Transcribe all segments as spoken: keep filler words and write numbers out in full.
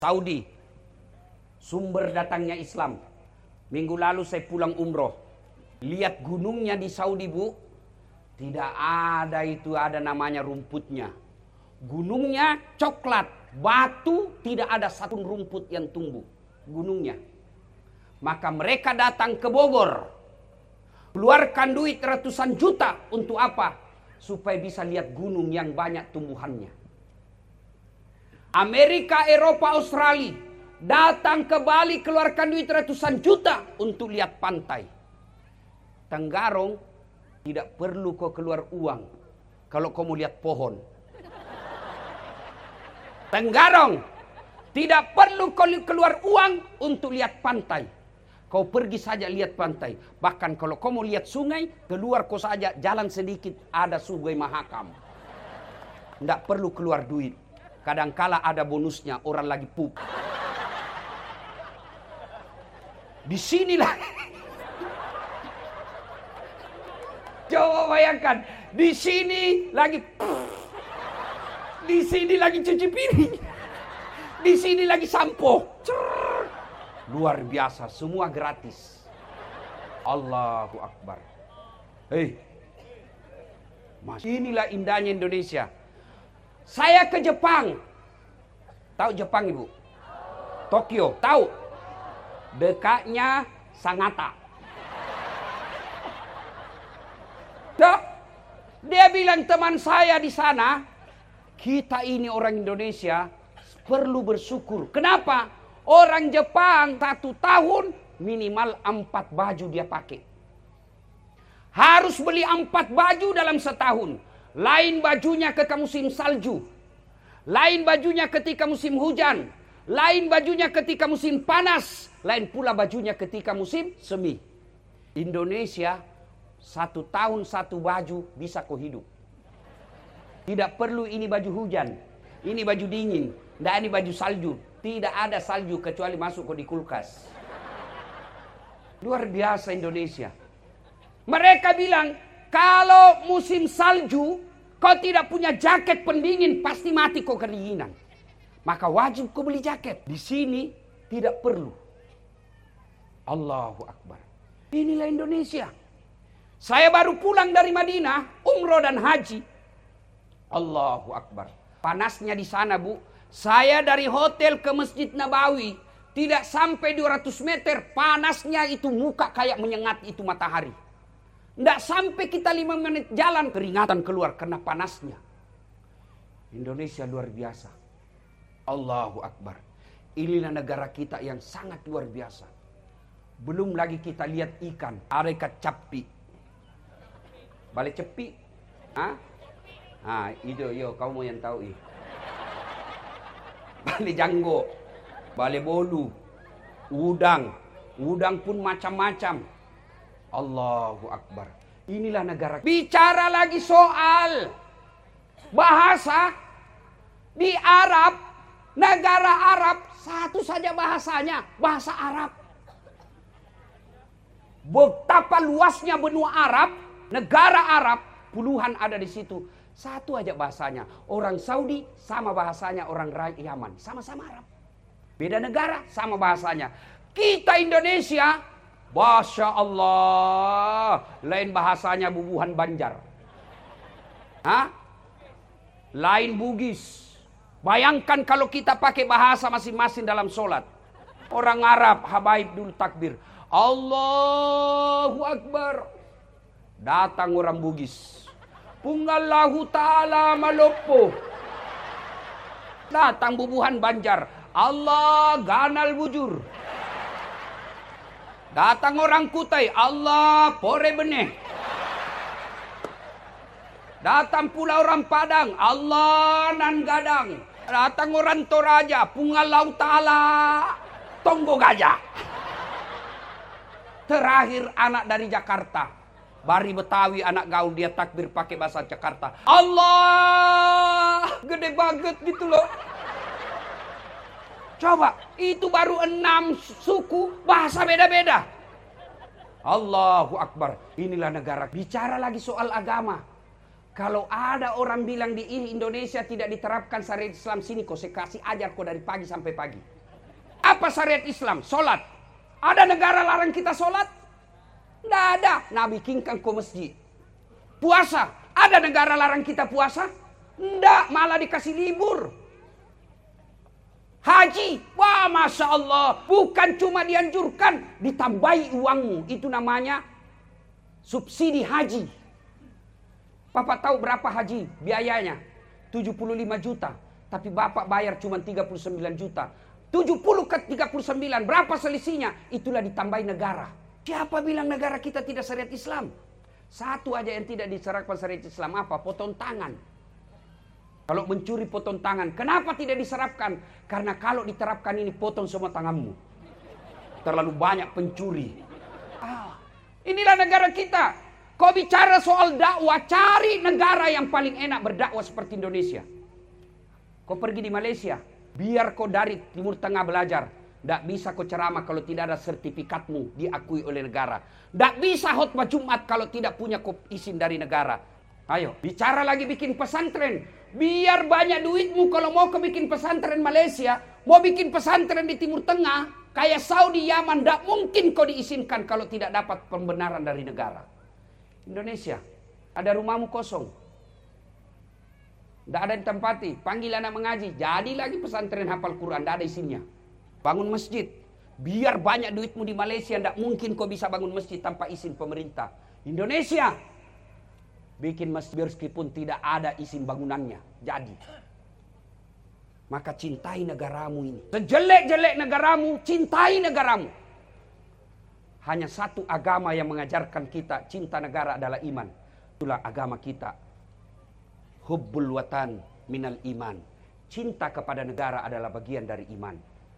Saudi, sumber datangnya Islam. Minggu lalu saya pulang umroh. Lihat gunungnya di Saudi, Bu. Tidak ada itu ada namanya rumputnya. Gunungnya coklat, batu, tidak ada satu rumput yang tumbuh. Gunungnya. Maka mereka datang ke Bogor. Keluarkan duit ratusan juta untuk apa? Supaya bisa lihat gunung yang banyak tumbuhannya. Amerika, Eropa, Australia datang ke Bali keluarkan duit ratusan juta untuk lihat pantai. Tenggarong tidak perlu kau keluar uang kalau kau mau lihat pohon. Tenggarong tidak perlu kau keluar uang untuk lihat pantai. Kau pergi saja lihat pantai. Bahkan kalau kau mau lihat sungai, keluar kau saja jalan sedikit ada Sungai Mahakam. Tidak perlu keluar duit. Kadangkala ada bonusnya, orang lagi pup. Di sinilah. Coba bayangkan, di sini lagi di sini lagi cuci piring. Di sini lagi sampo. Luar biasa, semua gratis. Allahu Akbar. Hei. Mas, inilah indahnya Indonesia. Saya ke Jepang. Tahu Jepang, Ibu? Tokyo, tahu? Dekatnya Sangatta. Tuh, dia bilang teman saya di sana, kita ini orang Indonesia perlu bersyukur. Kenapa? Orang Jepang satu tahun minimal empat baju dia pakai. Harus beli empat baju dalam setahun. Lain bajunya ketika musim salju. Lain bajunya ketika musim hujan. Lain bajunya ketika musim panas. Lain pula bajunya ketika musim semi. Indonesia satu tahun satu baju bisa kau hidup. Tidak perlu ini baju hujan. Ini baju dingin. Tidak ini baju salju. Tidak ada salju kecuali masuk kau di kulkas. Luar biasa Indonesia. Mereka bilang, kalau musim salju, kau tidak punya jaket pendingin, pasti mati kau kedinginan. Maka wajib kau beli jaket. Di sini tidak perlu. Allahu Akbar. Inilah Indonesia. Saya baru pulang dari Madinah, umroh dan haji. Allahu Akbar. Panasnya di sana, Bu. Saya dari hotel ke Masjid Nabawi, tidak sampai dua ratus meter, panasnya itu muka kayak menyengat itu matahari. Tidak sampai kita lima menit jalan, keringatan keluar karena panasnya. Indonesia luar biasa. Allahu Akbar. Inilah negara kita yang sangat luar biasa. Belum lagi kita lihat ikan. Ada ikan capi. Bale cepi. Hah? Ah, itu yo kamu mau yang tahu ih. Bale janggo. Bale bolu. Udang. Udang pun macam-macam. Allahu Akbar. Inilah negara. Bicara lagi soal bahasa di Arab, negara Arab satu saja bahasanya, bahasa Arab. Betapa luasnya benua Arab, negara Arab puluhan ada di situ. Satu aja bahasanya. Orang Saudi sama bahasanya orang Yaman, sama-sama Arab. Beda negara sama bahasanya. Kita Indonesia, Masya Allah, lain bahasanya bubuhan Banjar. Hah? Lain Bugis. Bayangkan kalau kita pakai bahasa masing-masing dalam sholat. Orang Arab, habaib dulu takbir. Allahu Akbar. Datang orang Bugis. Pungallahu ta'ala malopo. Datang bubuhan Banjar. Allah ganal bujur. Datang orang Kutai, Allah pore benih. Datang pula orang Padang, Allah nan gadang. Datang orang Toraja, Pungalau Ta'ala tonggo gajah. Terakhir anak dari Jakarta, Bari Betawi anak gaul dia takbir pakai bahasa Jakarta. Allah gede banget gitu loh. Coba, itu baru enam suku, bahasa beda-beda. Allahu Akbar. Inilah negara. Bicara lagi soal agama. Kalau ada orang bilang di Indonesia tidak diterapkan syariat Islam, sini kau saya kasih ajar kau dari pagi sampai pagi. Apa syariat Islam? Solat. Ada negara larang kita solat? Tidak ada. Nabi bikinkan kau masjid. Puasa. Ada negara larang kita puasa? Tidak. Malah dikasih libur. Haji. Wah, Masya Allah. Bukan cuma dianjurkan. Ditambahi uangmu. Itu namanya subsidi haji. Bapak tahu berapa haji biayanya? tujuh puluh lima juta. Tapi Bapak bayar cuma tiga puluh sembilan juta. tujuh puluh ke tiga puluh sembilan. Berapa selisihnya? Itulah ditambahi negara. Siapa bilang negara kita tidak syariat Islam? Satu aja yang tidak diserahkan syariat Islam. Apa? Potong tangan. Kalau mencuri potong tangan. Kenapa tidak diserapkan? Karena kalau diterapkan ini potong semua tanganmu. Terlalu banyak pencuri. Ah, inilah negara kita. Kau bicara soal dakwah, cari negara yang paling enak berdakwah seperti Indonesia. Kau pergi di Malaysia, biar kau dari Timur Tengah belajar. Tidak bisa kau ceramah kalau tidak ada sertifikatmu diakui oleh negara. Tidak bisa khutbah Jumat kalau tidak punya kau izin dari negara. Ayo, bicara lagi bikin pesantren. Biar banyak duitmu kalau mau kau bikin pesantren Malaysia, mau bikin pesantren di Timur Tengah, kayak Saudi, Yaman, tidak mungkin kau diizinkan kalau tidak dapat pembenaran dari negara. Indonesia, ada rumahmu kosong. Tidak ada ditempati. Panggil anak mengaji. Jadi lagi pesantren hafal Quran. Tidak ada isinya. Bangun masjid. Biar banyak duitmu di Malaysia. Tidak mungkin kau bisa bangun masjid tanpa izin pemerintah. Indonesia. Bikin masjid meskipun tidak ada izin bangunannya. Jadi. Maka cintai negaramu ini. Sejelek-jelek negaramu, cintai negaramu. Hanya satu agama yang mengajarkan kita cinta negara adalah iman. Itulah agama kita. Hubbul watan minal iman. Cinta kepada negara adalah bagian dari iman.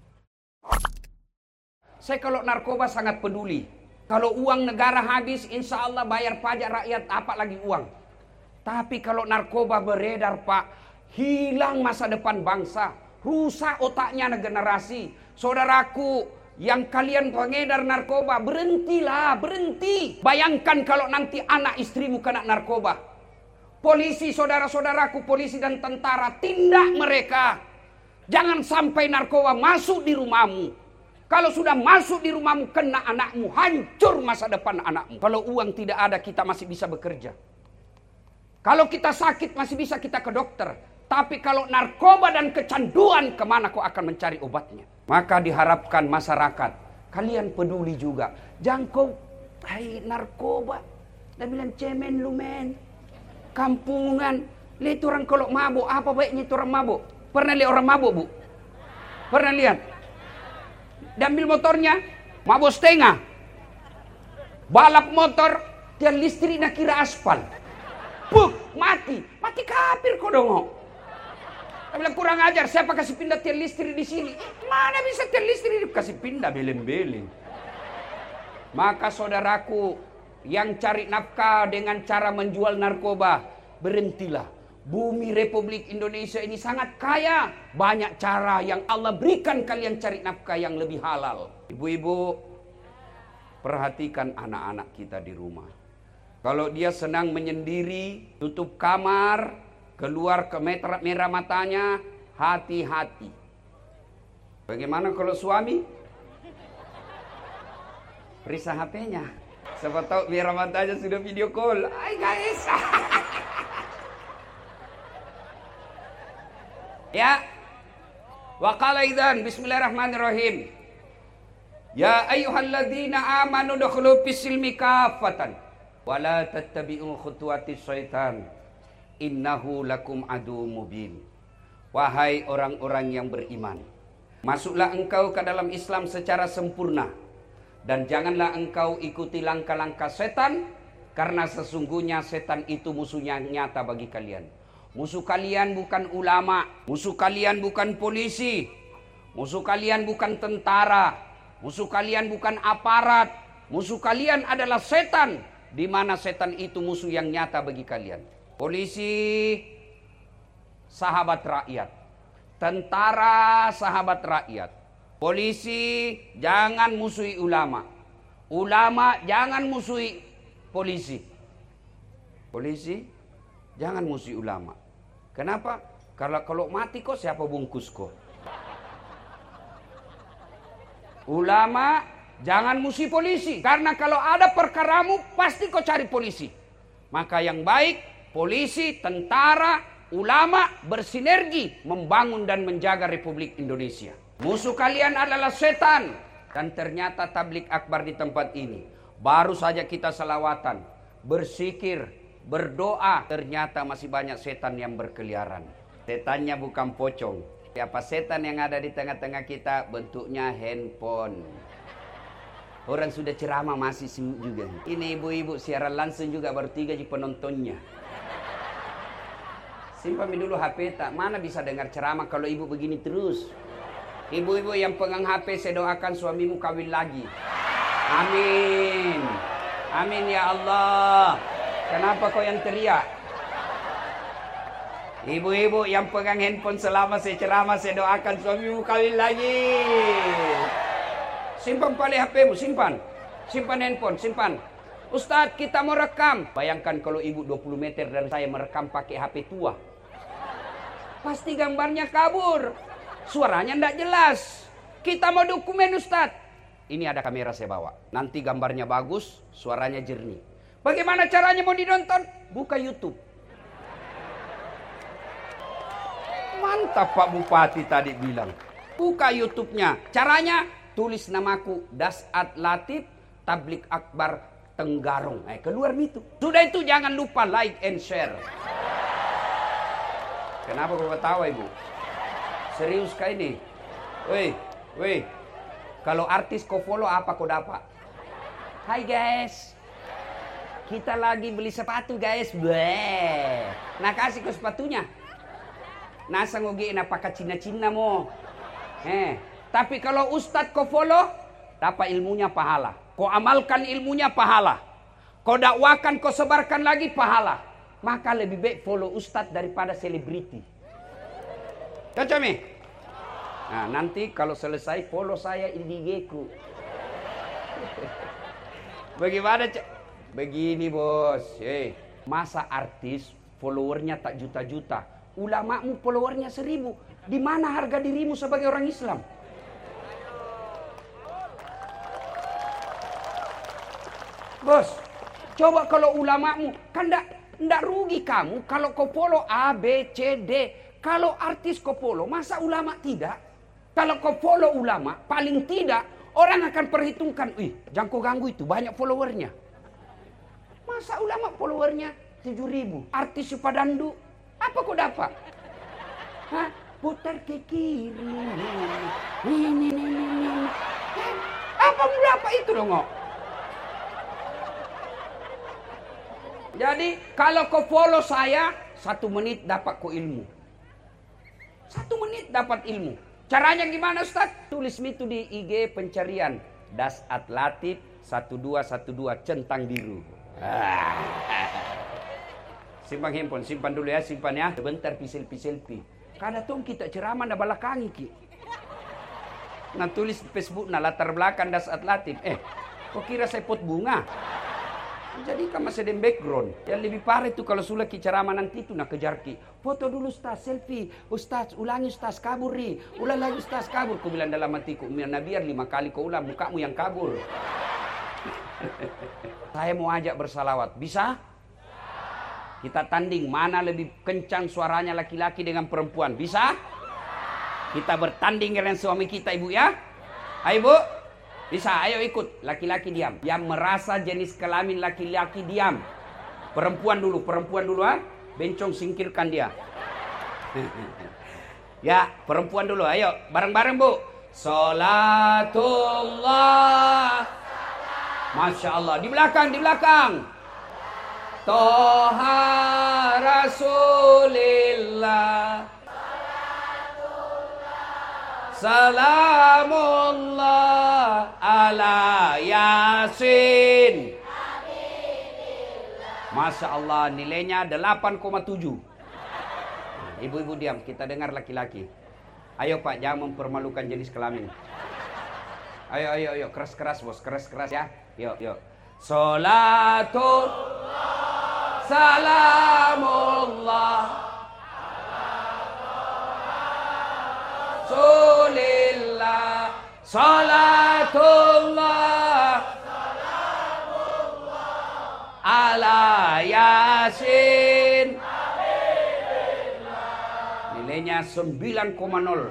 Saya kalau narkoba sangat peduli. Kalau uang negara habis, insya Allah bayar pajak rakyat, apa lagi uang. Tapi kalau narkoba beredar, Pak, hilang masa depan bangsa. Rusak otaknya generasi. Saudaraku, yang kalian pengedar narkoba, berhentilah, berhenti. Bayangkan kalau nanti anak istrimu kena narkoba. Polisi, saudara-saudaraku, polisi dan tentara, tindak mereka. Jangan sampai narkoba masuk di rumahmu. Kalau sudah masuk di rumahmu, kena anakmu, hancur masa depan anakmu. Kalau uang tidak ada, kita masih bisa bekerja. Kalau kita sakit, masih bisa kita ke dokter. Tapi kalau narkoba dan kecanduan, kemana kau akan mencari obatnya? Maka diharapkan masyarakat, kalian peduli juga. Jangan kau, hai narkoba. Dia bilang cemen lu men. Kampungan. Lihat orang kalau mabuk, apa baiknya itu orang mabuk? Pernah lihat orang mabuk, Bu? Pernah lihat? Dia ambil motornya, mabuk setengah. Balap motor, dia listrik nak kira aspal. Puh, mati. Mati kafir kau dong. Dia bilang kurang ajar, siapa kasih pindah tiang listrik di sini? Mana bisa tiang listrik kasih pindah beleng-beleng. Maka saudaraku yang cari nafkah dengan cara menjual narkoba, berhentilah. Bumi Republik Indonesia ini sangat kaya. Banyak cara yang Allah berikan kalian cari nafkah yang lebih halal. Ibu-ibu, perhatikan anak-anak kita di rumah. Kalau dia senang menyendiri, tutup kamar, keluar ke merah matanya, hati-hati. Bagaimana kalau suami? Periksa H P-nya. Siapa tahu merah matanya sudah video call. Hai guys. Ya. Wa qala idzan bismillahirrahmanirrahim. Ya ayyuhalladzina amanu dukhulu fis-silmi kaffatan wa la tattabi'u khutuwatis syaitan. Innahu lakum adu mubin. Wahai orang-orang yang beriman, masuklah engkau ke dalam Islam secara sempurna, dan janganlah engkau ikuti langkah-langkah setan, karena sesungguhnya setan itu musuhnya nyata bagi kalian. Musuh kalian bukan ulama, musuh kalian bukan polisi, musuh kalian bukan tentara, musuh kalian bukan aparat, musuh kalian adalah setan, di mana setan itu musuh yang nyata bagi kalian. Polisi, sahabat rakyat. Tentara, sahabat rakyat. Polisi, jangan musuhi ulama. Ulama, jangan musuhi polisi. Polisi, Jangan musuh ulama. Kenapa? Karena kalau mati kok siapa bungkus kok? Ulama jangan musuh polisi. Karena kalau ada perkaramu pasti kau cari polisi. Maka yang baik polisi, tentara, ulama bersinergi membangun dan menjaga Republik Indonesia. Musuh kalian adalah setan. Dan ternyata tablik akbar di tempat ini. Baru saja kita selawatan, bersikir, berdoa. Ternyata masih banyak setan yang berkeliaran. Setannya bukan pocong. Siapa setan yang ada di tengah-tengah kita? Bentuknya handphone. Orang sudah ceramah masih juga. Ini ibu-ibu siaran langsung juga baru tiga ji penontonnya. Simpan dulu H P tak. Mana bisa dengar ceramah kalau ibu begini terus. Ibu-ibu yang pegang H P, saya doakan suamimu kawin lagi. Amin. Amin ya Allah. Kenapa kau yang teriak? Ibu-ibu yang pegang handphone selama saya ceramah, saya doakan suamimu kawin lagi. Simpan pali H P-mu, simpan. Simpan handphone, simpan. Ustadz, kita mau rekam. Bayangkan kalau ibu dua puluh meter dan saya merekam pakai H P tua. Pasti gambarnya kabur. Suaranya tidak jelas. Kita mau dokumen Ustadz. Ini ada kamera saya bawa. Nanti gambarnya bagus, suaranya jernih. Bagaimana caranya mau dinonton? Buka YouTube. Mantap Pak Bupati tadi bilang. Buka YouTube-nya. Caranya tulis namaku Dasat Latif Tablik Akbar Tenggarong. Eh, keluar itu. Sudah itu jangan lupa like and share. Kenapa kau ketawa ibu? Serius kah ini? Woi, woi. Kalau artis kau follow apa kau dapat? Hai guys. Kita lagi beli sepatu guys. Bleh. Nah kasih kau sepatunya. Nasa ngogein apakah Cina-Cina mo. Eh, tapi kalau ustadz kau follow, dapat ilmunya pahala. Kau amalkan ilmunya pahala. Kau dakwakan, kau sebarkan lagi pahala. Maka lebih baik follow ustadz daripada selebriti. Cocok mi? Nah nanti kalau selesai follow saya di I G-ku. Bagaimana cok? Begini bos. Hey, masa artis followernya tak juta-juta, ulamamu followernya seribu. Di mana harga dirimu sebagai orang Islam? Bos, coba kalau ulamamu, kan ndak ndak rugi kamu kalau kau follow A, B, C, D. Kalau artis kau follow, masa ulama tidak? Kalau kau follow ulama, paling tidak orang akan perhitungkan, wih, jangan kau ganggu itu, banyak followernya. Masa ulama followernya tujuh ribu, artis Supadandu, apa kau dapat? Hah? Putar ke kiri, ini, ini, ini, ini. Apa berapa itu dong? Jadi kalau kau follow saya, satu menit dapat kau ilmu. Satu menit dapat ilmu. Caranya gimana Ustaz? Tulis itu di I G pencarian. Dasat Latif satu dua satu dua centang biru. Ah. Simpan handphone, simpan dulu ya, simpan ya. Sebentar pisel-pisel pi. Karena tuh kita ceramah na balakangi ki. Nah tulis di Facebook na latar belakang Dasat Latif. Eh, kok kira saya pot bunga? Jadi kan masih ada background. Yang lebih parah itu kalau sudah ki ceramah nanti itu nak kejar ki. Foto dulu Ustaz, selfie. Ustaz, ulangi Ustaz, kabur ri. Ulang lagi Ustaz, kabur. Ku bilang dalam hatiku, nah biar lima kali kau ulang, mukamu yang kabur. Saya mau ajak bersalawat. Bisa? Kita tanding mana lebih kencang suaranya laki-laki dengan perempuan. Bisa? Kita bertanding dengan suami kita ibu ya. Ayo ibu. Bisa, ayo ikut. Laki-laki diam. Yang merasa jenis kelamin laki-laki diam. Perempuan dulu, perempuan dulu ha. Bencong singkirkan dia. Ya, perempuan dulu. Ayo, bareng-bareng bu. Salatullah. Masya Allah. Di belakang, di belakang. Toha Rasulillah. Salamullah ala Yasin. Masya Allah, nilainya delapan koma tujuh. Ibu-ibu diam, kita dengar laki-laki. Ayo Pak, jangan mempermalukan jenis kelamin. Ayo, ayo, ayo, keras-keras bos, keras-keras ya. Yuk, yuk. Salatul Salamullah Rasulillah Salatullah Ala Yasin. Nilainya sembilan koma nol.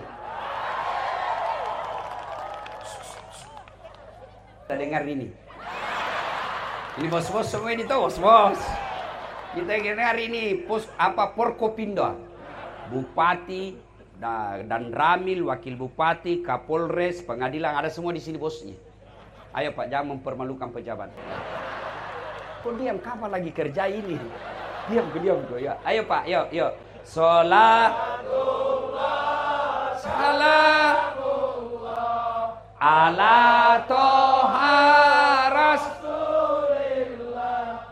Kita dengar ini. Ini bos-bos semua ini tuh, bos-bos. Kita dengar ini pos apa Porkopindo. Bupati dan Ramil, wakil bupati, Kapolres, pengadilan, ada semua di sini bosnya. Ayo Pak, jangan mempermalukan pejabat. Kok diam, kapan lagi kerja ini? Diam, diam kok ya. Ayo Pak, yuk, yuk. Salatullah Salamullah ala toha Rasulillah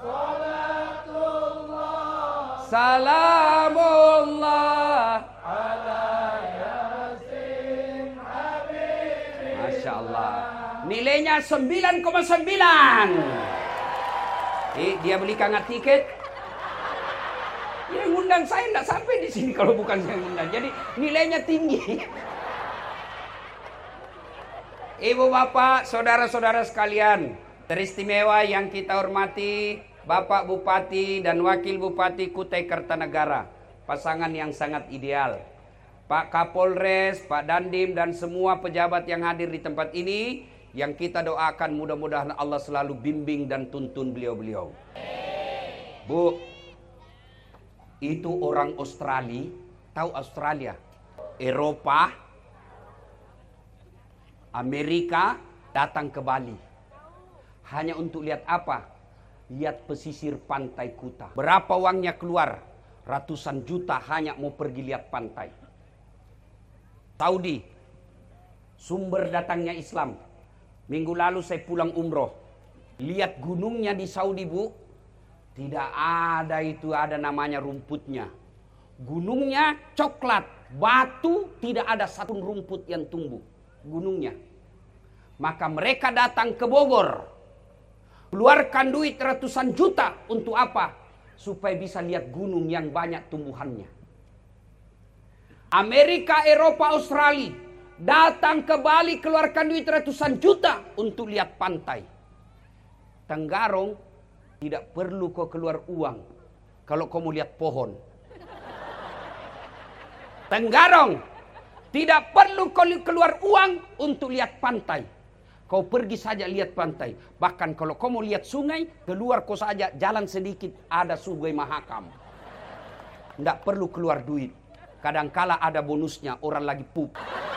Salatullah Salamullah ala Yasin Habib. Masya Allah. Nilainya sembilan koma sembilan. Eh, dia belikan tiket. Yang undang saya tidak sampai di sini kalau bukan saya yang undang. Jadi nilainya tinggi. Ibu bapak, saudara-saudara sekalian, teristimewa yang kita hormati, Bapak Bupati dan Wakil Bupati Kutai Kartanegara, pasangan yang sangat ideal. Pak Kapolres, Pak Dandim dan semua pejabat yang hadir di tempat ini, yang kita doakan mudah-mudahan Allah selalu bimbing dan tuntun beliau-beliau. Bu, itu orang Australia, tahu Australia, Eropa, Amerika datang ke Bali. Hanya untuk lihat apa? Lihat pesisir pantai Kuta. Berapa uangnya keluar? Ratusan juta hanya mau pergi lihat pantai. Saudi, sumber datangnya Islam. Minggu lalu saya pulang umroh. Lihat gunungnya di Saudi, Bu. Tidak ada itu, ada namanya rumputnya. Gunungnya coklat, batu, tidak ada satu rumput yang tumbuh. Gunungnya. Maka mereka datang ke Bogor. Keluarkan duit ratusan juta untuk apa? Supaya bisa lihat gunung yang banyak tumbuhannya. Amerika, Eropa, Australia datang ke Bali, keluarkan duit ratusan juta untuk lihat pantai. Tenggarong tidak perlu kau keluar uang kalau kau mau lihat pohon. Tenggarong tidak perlu kau keluar uang untuk lihat pantai. Kau pergi saja lihat pantai. Bahkan kalau kau mau lihat sungai, keluar kau saja jalan sedikit ada Sungai Mahakam. Tidak perlu keluar duit. Kadangkala ada bonusnya, orang lagi pup.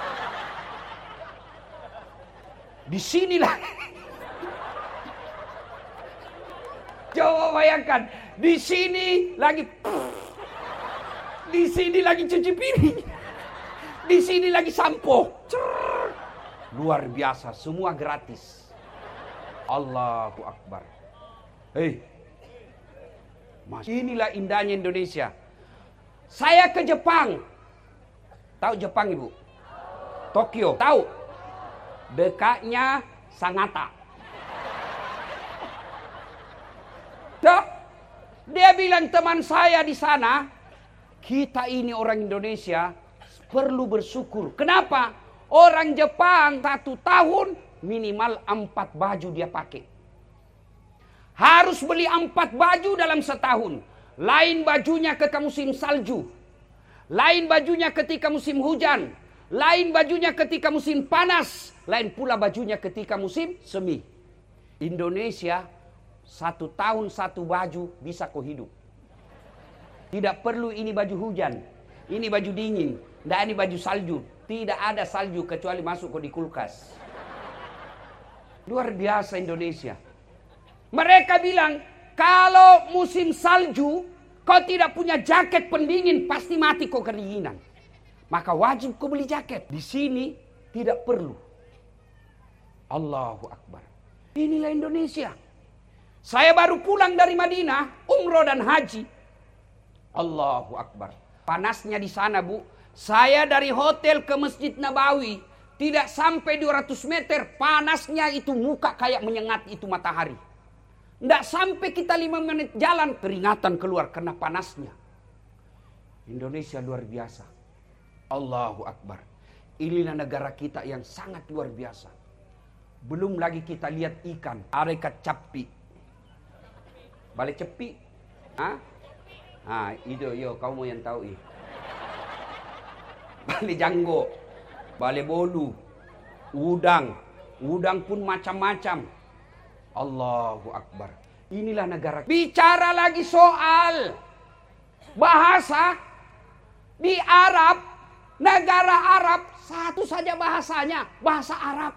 Di sinilah. Coba bayangkan, di sini lagi, di sini lagi cuci piring, di sini lagi sampo, luar biasa, semua gratis. Allahu Akbar. Hei, Mas, inilah indahnya Indonesia. Saya ke Jepang, tahu Jepang Ibu? Tokyo, tahu? Dekatnya Sangatta. Dia bilang teman saya di sana, kita ini orang Indonesia perlu bersyukur. Kenapa? Orang Jepang satu tahun minimal empat baju dia pakai. Harus beli empat baju dalam setahun. Lain bajunya ketika musim salju. Lain bajunya ketika musim hujan. Lain bajunya ketika musim panas. Lain pula bajunya ketika musim semi. Indonesia satu tahun satu baju bisa kau hidup. Tidak perlu ini baju hujan, ini baju dingin, dan ini baju salju. Tidak ada salju kecuali masuk kau di kulkas. Luar biasa Indonesia. Mereka bilang kalau musim salju kau tidak punya jaket pendingin pasti mati kau kedinginan. Maka wajib kau beli jaket. Di sini tidak perlu. Allahu Akbar. Inilah Indonesia. Saya baru pulang dari Madinah, umroh dan haji. Allahu Akbar. Panasnya di sana, Bu. Saya dari hotel ke Masjid Nabawi, tidak sampai dua ratus meter, panasnya itu muka kayak menyengat itu matahari. Tidak sampai kita lima menit jalan, keringatan keluar karena panasnya. Indonesia luar biasa. Allahu Akbar. Inilah negara kita yang sangat luar biasa. Belum lagi kita lihat ikan, ada ikan capi. Bale cepi. Hah? Ah, itu yo kamu yang tahu ih. Bale janggo, bale bolu, udang, udang pun macam-macam. Allahu Akbar. Inilah negara. Bicara lagi soal bahasa di Arab, negara Arab satu saja bahasanya, bahasa Arab.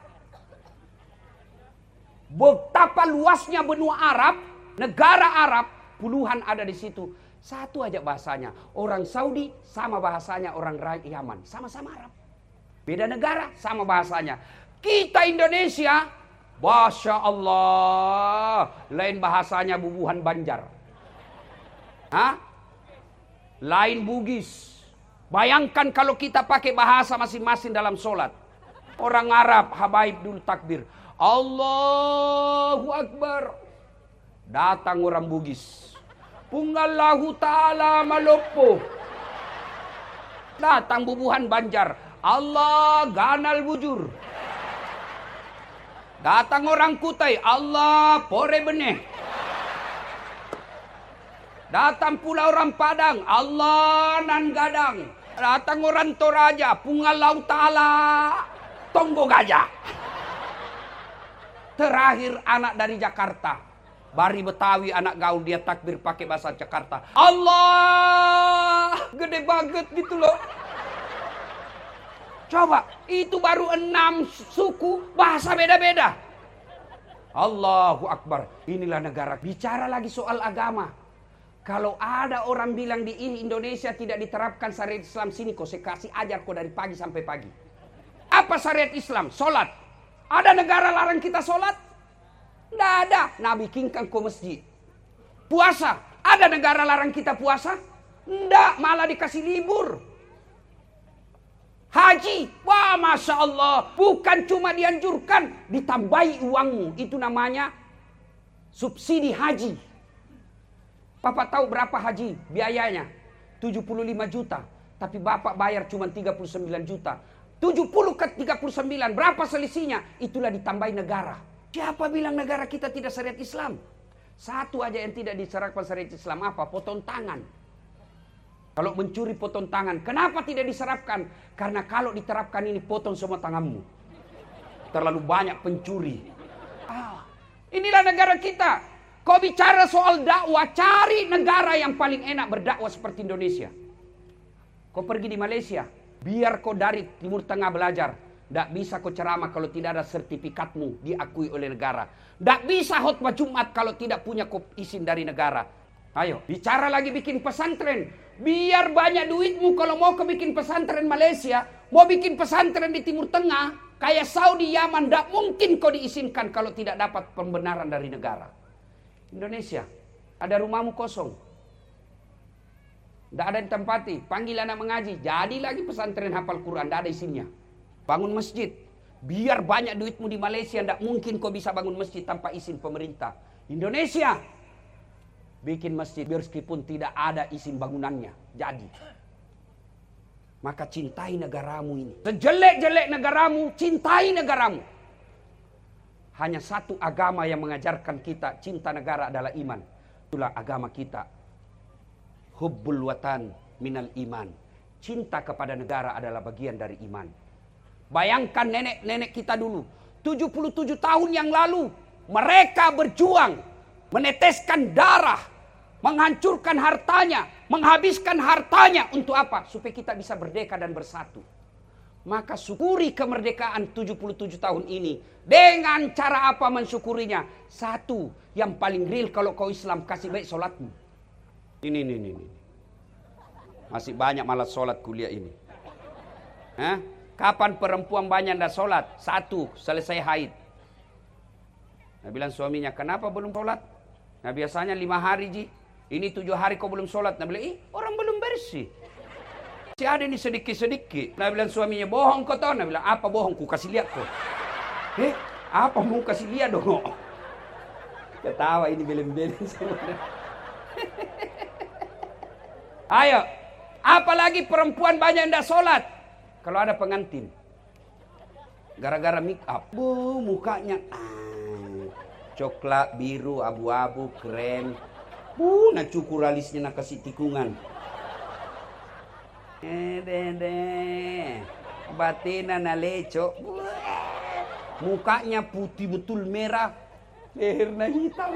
Betapa luasnya benua Arab, negara Arab puluhan ada di situ. Satu aja bahasanya. Orang Saudi sama bahasanya orang Yaman, sama-sama Arab. Beda negara sama bahasanya. Kita Indonesia, Masya Allah, lain bahasanya bubuhan Banjar. Hah? Lain Bugis. Bayangkan kalau kita pakai bahasa masing-masing dalam sholat. Orang Arab, habaib dulu takbir. Allahu Akbar. Datang orang Bugis. Pungallahu ta'ala malopo. Datang bubuhan Banjar. Allah ganal bujur. Datang orang Kutai. Allah pore benih. Datang pula orang Padang. Allah nan gadang. Datang orang Toraja. Pungallahu ta'ala tonggo gajah. Terakhir anak dari Jakarta. Bari Betawi anak gaul dia takbir pakai bahasa Jakarta. Allah gede banget gitu loh. Coba itu baru enam suku bahasa beda-beda. Allahu Akbar. Inilah negara. Bicara lagi soal agama. Kalau ada orang bilang di Indonesia tidak diterapkan syariat Islam, sini kau saya kasih ajar kau dari pagi sampai pagi. Apa syariat Islam? Solat. Ada negara larang kita solat? Tidak ada. Nabi kingkang ke masjid. Puasa. Ada negara larang kita puasa? Tidak. Malah dikasih libur. Haji. Wah Masya Allah. Bukan cuma dianjurkan. Ditambahi uangmu. Itu namanya subsidi haji. Bapak tahu berapa haji biayanya? tujuh puluh lima juta. Tapi Bapak bayar cuma tiga puluh sembilan juta. tujuh puluh ke tiga puluh sembilan. Berapa selisihnya? Itulah ditambahi negara. Siapa bilang negara kita tidak syariat Islam? Satu aja yang tidak diserahkan syariat Islam apa? Potong tangan. Kalau mencuri potong tangan. Kenapa tidak diserapkan? Karena kalau diterapkan ini potong semua tanganmu. Terlalu banyak pencuri. Ah, inilah negara kita. Kau bicara soal dakwah, cari negara yang paling enak berdakwah seperti Indonesia. Kau pergi di Malaysia, biar kau dari Timur Tengah belajar. Tidak bisa kau ceramah kalau tidak ada sertifikatmu diakui oleh negara. Tidak bisa khutbah Jumat kalau tidak punya izin dari negara. Ayo, bicara lagi bikin pesantren. Biar banyak duitmu kalau mau kau bikin pesantren Malaysia. Mau bikin pesantren di Timur Tengah. Kayak Saudi, Yaman. Tidak mungkin kau diizinkan kalau tidak dapat pembenaran dari negara. Indonesia, ada rumahmu kosong. Tidak ada ditempati. Panggil anak mengaji. Jadi lagi pesantren hafal Quran. Tidak ada isinya. Bangun masjid. Biar banyak duitmu di Malaysia. Tidak mungkin kau bisa bangun masjid tanpa izin pemerintah. Indonesia. Bikin masjid. Meskipun tidak ada izin bangunannya. Jadi. Maka cintai negaramu ini. Sejelek-jelek negaramu. Cintai negaramu. Hanya satu agama yang mengajarkan kita. Cinta negara adalah iman. Itulah agama kita. Hubbul watan minal iman. Cinta kepada negara adalah bagian dari iman. Bayangkan nenek-nenek kita dulu. tujuh puluh tujuh tahun yang lalu. Mereka berjuang. Meneteskan darah. Menghancurkan hartanya. Menghabiskan hartanya. Untuk apa? Supaya kita bisa merdeka dan bersatu. Maka syukuri kemerdekaan tujuh puluh tujuh tahun ini. Dengan cara apa mensyukurinya? Satu. Yang paling real kalau kau Islam. Kasih baik sholatmu. Ini, ini, ini. Masih banyak malas sholat kuliah ini. Hah? Kapan perempuan banyak tidak sholat? Satu, selesai haid. Nah bilang suaminya, kenapa belum sholat? Nah biasanya lima hari ji. Ini tujuh hari kau belum sholat. Nah bilang, ih orang belum bersih. Si ada ini sedikit-sedikit. Nah bilang suaminya, bohong kau tahu. Nah bilang, apa bohong? Ku kasih lihat kau. Eh, apa mau kasih lihat dong? Ketawa ini belem-belem semua. Ayo, apalagi perempuan banyak yang tidak sholat. Kalau ada pengantin. Gara-gara make up. Bu, mukanya. Ah, coklat, biru, abu-abu, krem. Uh, nak cukur alisnya nak kasih tikungan. Eh, deh, batina na leco. Mukanya putih betul merah. Lehernya hitam.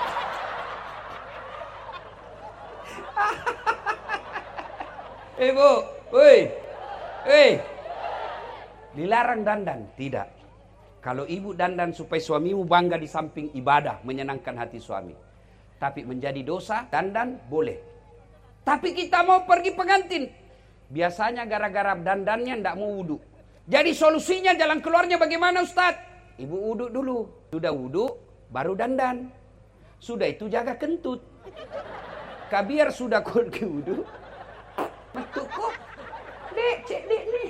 Eh bu, woi, woi, dilarang dandan? Tidak. Kalau ibu dandan supaya suamimu bangga di samping ibadah, menyenangkan hati suami. Tapi menjadi dosa, dandan boleh. Tapi kita mau pergi pengantin. Biasanya gara-gara dandannya tidak mau wudhu. Jadi solusinya jalan keluarnya bagaimana Ustadz? Ibu wudhu dulu. Sudah wudhu, baru dandan. Sudah itu jaga kentut. Kabiar sudah kau ke wudhu. Betul kok. Dek, cek dek nih.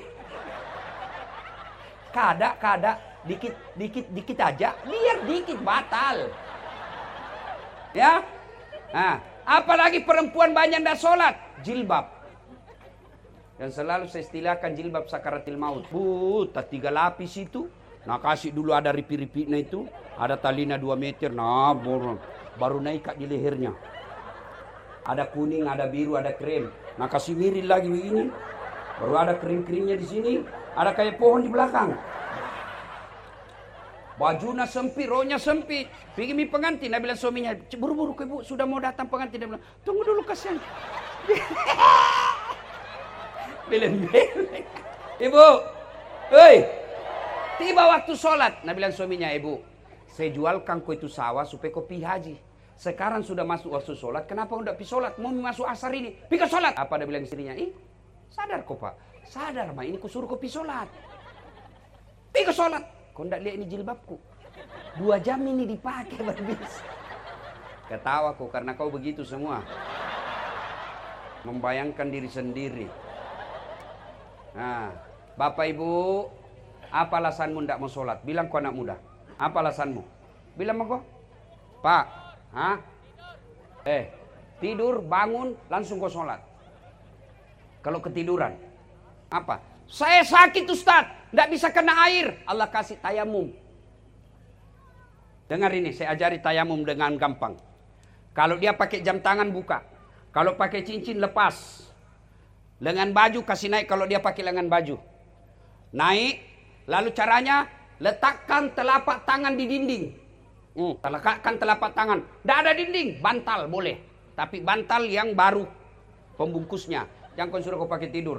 Kada, kada. Dikit, dikit, dikit aja. Biar dikit batal. Ya. Nah, apalagi perempuan banyak tidak sholat. Jilbab. Yang selalu saya istilahkan jilbab sakaratil maut. Bu, tak tiga lapis itu. Nah, kasih dulu ada ripi-ripinya itu. Ada talinya dua meter. Nah, baru, baru naik di lehernya. Ada kuning, ada biru, ada krem. Nah, kasih miril lagi begini. Baru ada kering-keringnya di sini. Ada kayak pohon di belakang. Bajunya sempit, rohnya sempit. Pergi mi pengantin, dia bilang suaminya, buru-buru ke ibu, sudah mau datang pengantin. Dia bilang, tunggu dulu kasihan. Bilang-bilang. Ibu, hei, tiba waktu sholat. Dia bilang suaminya, ibu, saya jualkan kau itu sawah supaya kau pergi haji. Sekarang sudah masuk waktu sholat, kenapa kau tidak pergi sholat? Mau masuk asar ini, pergi ke sholat. Apa dia bilang istrinya? Ih, sadar kau pak, sadar mah ini kau suruh kau pergi sholat. Pergi ke sholat. Kau tidak lihat ini jilbabku. Dua jam ini dipakai berbis. Ketawa kau karena kau begitu semua. Membayangkan diri sendiri. Nah, bapak ibu, apa alasanmu tidak mau sholat? Bilang kau anak muda. Apa alasanmu? Bilang sama kau. Pak, hah? Eh, tidur, bangun, langsung kau sholat. Kalau ketiduran, apa? Saya sakit Ustaz, tidak bisa kena air. Allah kasih tayamum. Dengar ini, saya ajari tayamum dengan gampang. Kalau dia pakai jam tangan buka. Kalau pakai cincin lepas. Lengan baju kasih naik kalau dia pakai lengan baju. Naik, lalu caranya letakkan telapak tangan di dinding. Hmm, letakkan telapak tangan. Tidak ada dinding, bantal boleh. Tapi bantal yang baru pembungkusnya. Jangan kau suruh kau pakai tidur.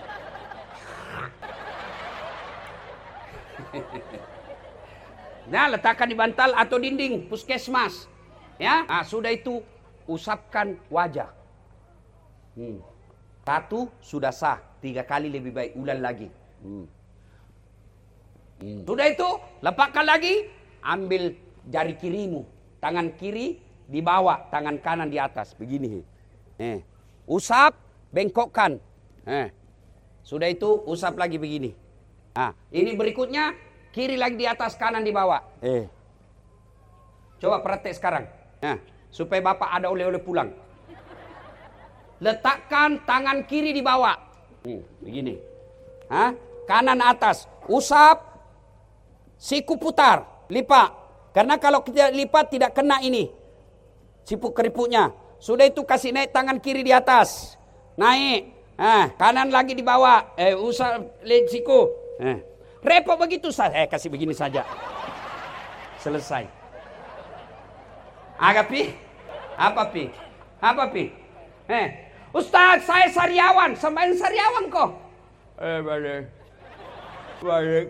Nah, letakkan di bantal atau dinding puskesmas. Ya, nah, sudah itu usapkan wajah. Hmm. Satu sudah sah, tiga kali lebih baik, ulang lagi. Hmm. Hmm. Sudah itu lepaskan lagi, ambil jari kirimu, tangan kiri di bawah, tangan kanan di atas, begini. Eh, usap, bengkokkan. Eh, sudah itu usap lagi begini. Nah, ini berikutnya kiri lagi di atas, kanan di bawah. Eh. Coba praktek sekarang. Nah, supaya bapak ada oleh-oleh pulang. Letakkan tangan kiri di bawah. Hmm, begini. Hah? Kanan atas. Usap. Siku putar. Lipat. Karena kalau kita lipat tidak kena ini. Sipu keriputnya. Sudah itu kasih naik tangan kiri di atas. Naik. Nah, kanan lagi di bawah. Eh, usap siku. Eh. Repot begitu saja. Eh, kasih begini saja. Selesai. Agak pi? Apa pi? Apa pi? Eh, Ustaz, saya sariawan. Sampai sariawan kok. Eh, balik. Balik.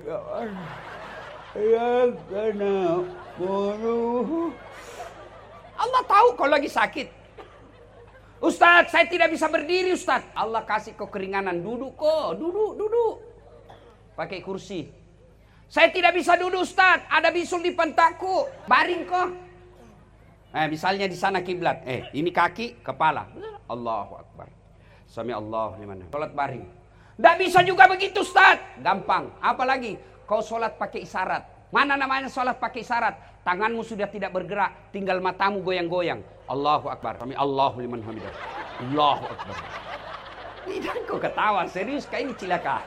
Ya, kena bunuh. Allah tahu kalau lagi sakit. Ustaz, saya tidak bisa berdiri, Ustaz. Allah kasih kau keringanan. Duduk kok. Duduk, duduk. Pakai kursi. Saya tidak bisa duduk Ustaz, ada bisul di pantatku. Baring kok. Eh, misalnya di sana kiblat. Eh, ini kaki, kepala. Allahu Akbar. Sami Allah liman. Salat baring. Tidak bisa juga begitu Ustaz. Gampang. Apalagi kau salat pakai isyarat. Mana namanya sholat pakai syarat? Tanganmu sudah tidak bergerak, tinggal matamu goyang-goyang. Allahu Akbar. Kami Allahu liman hamidah. Allahu Akbar. Tidak, kok ketawa serius kayak ini cilaka.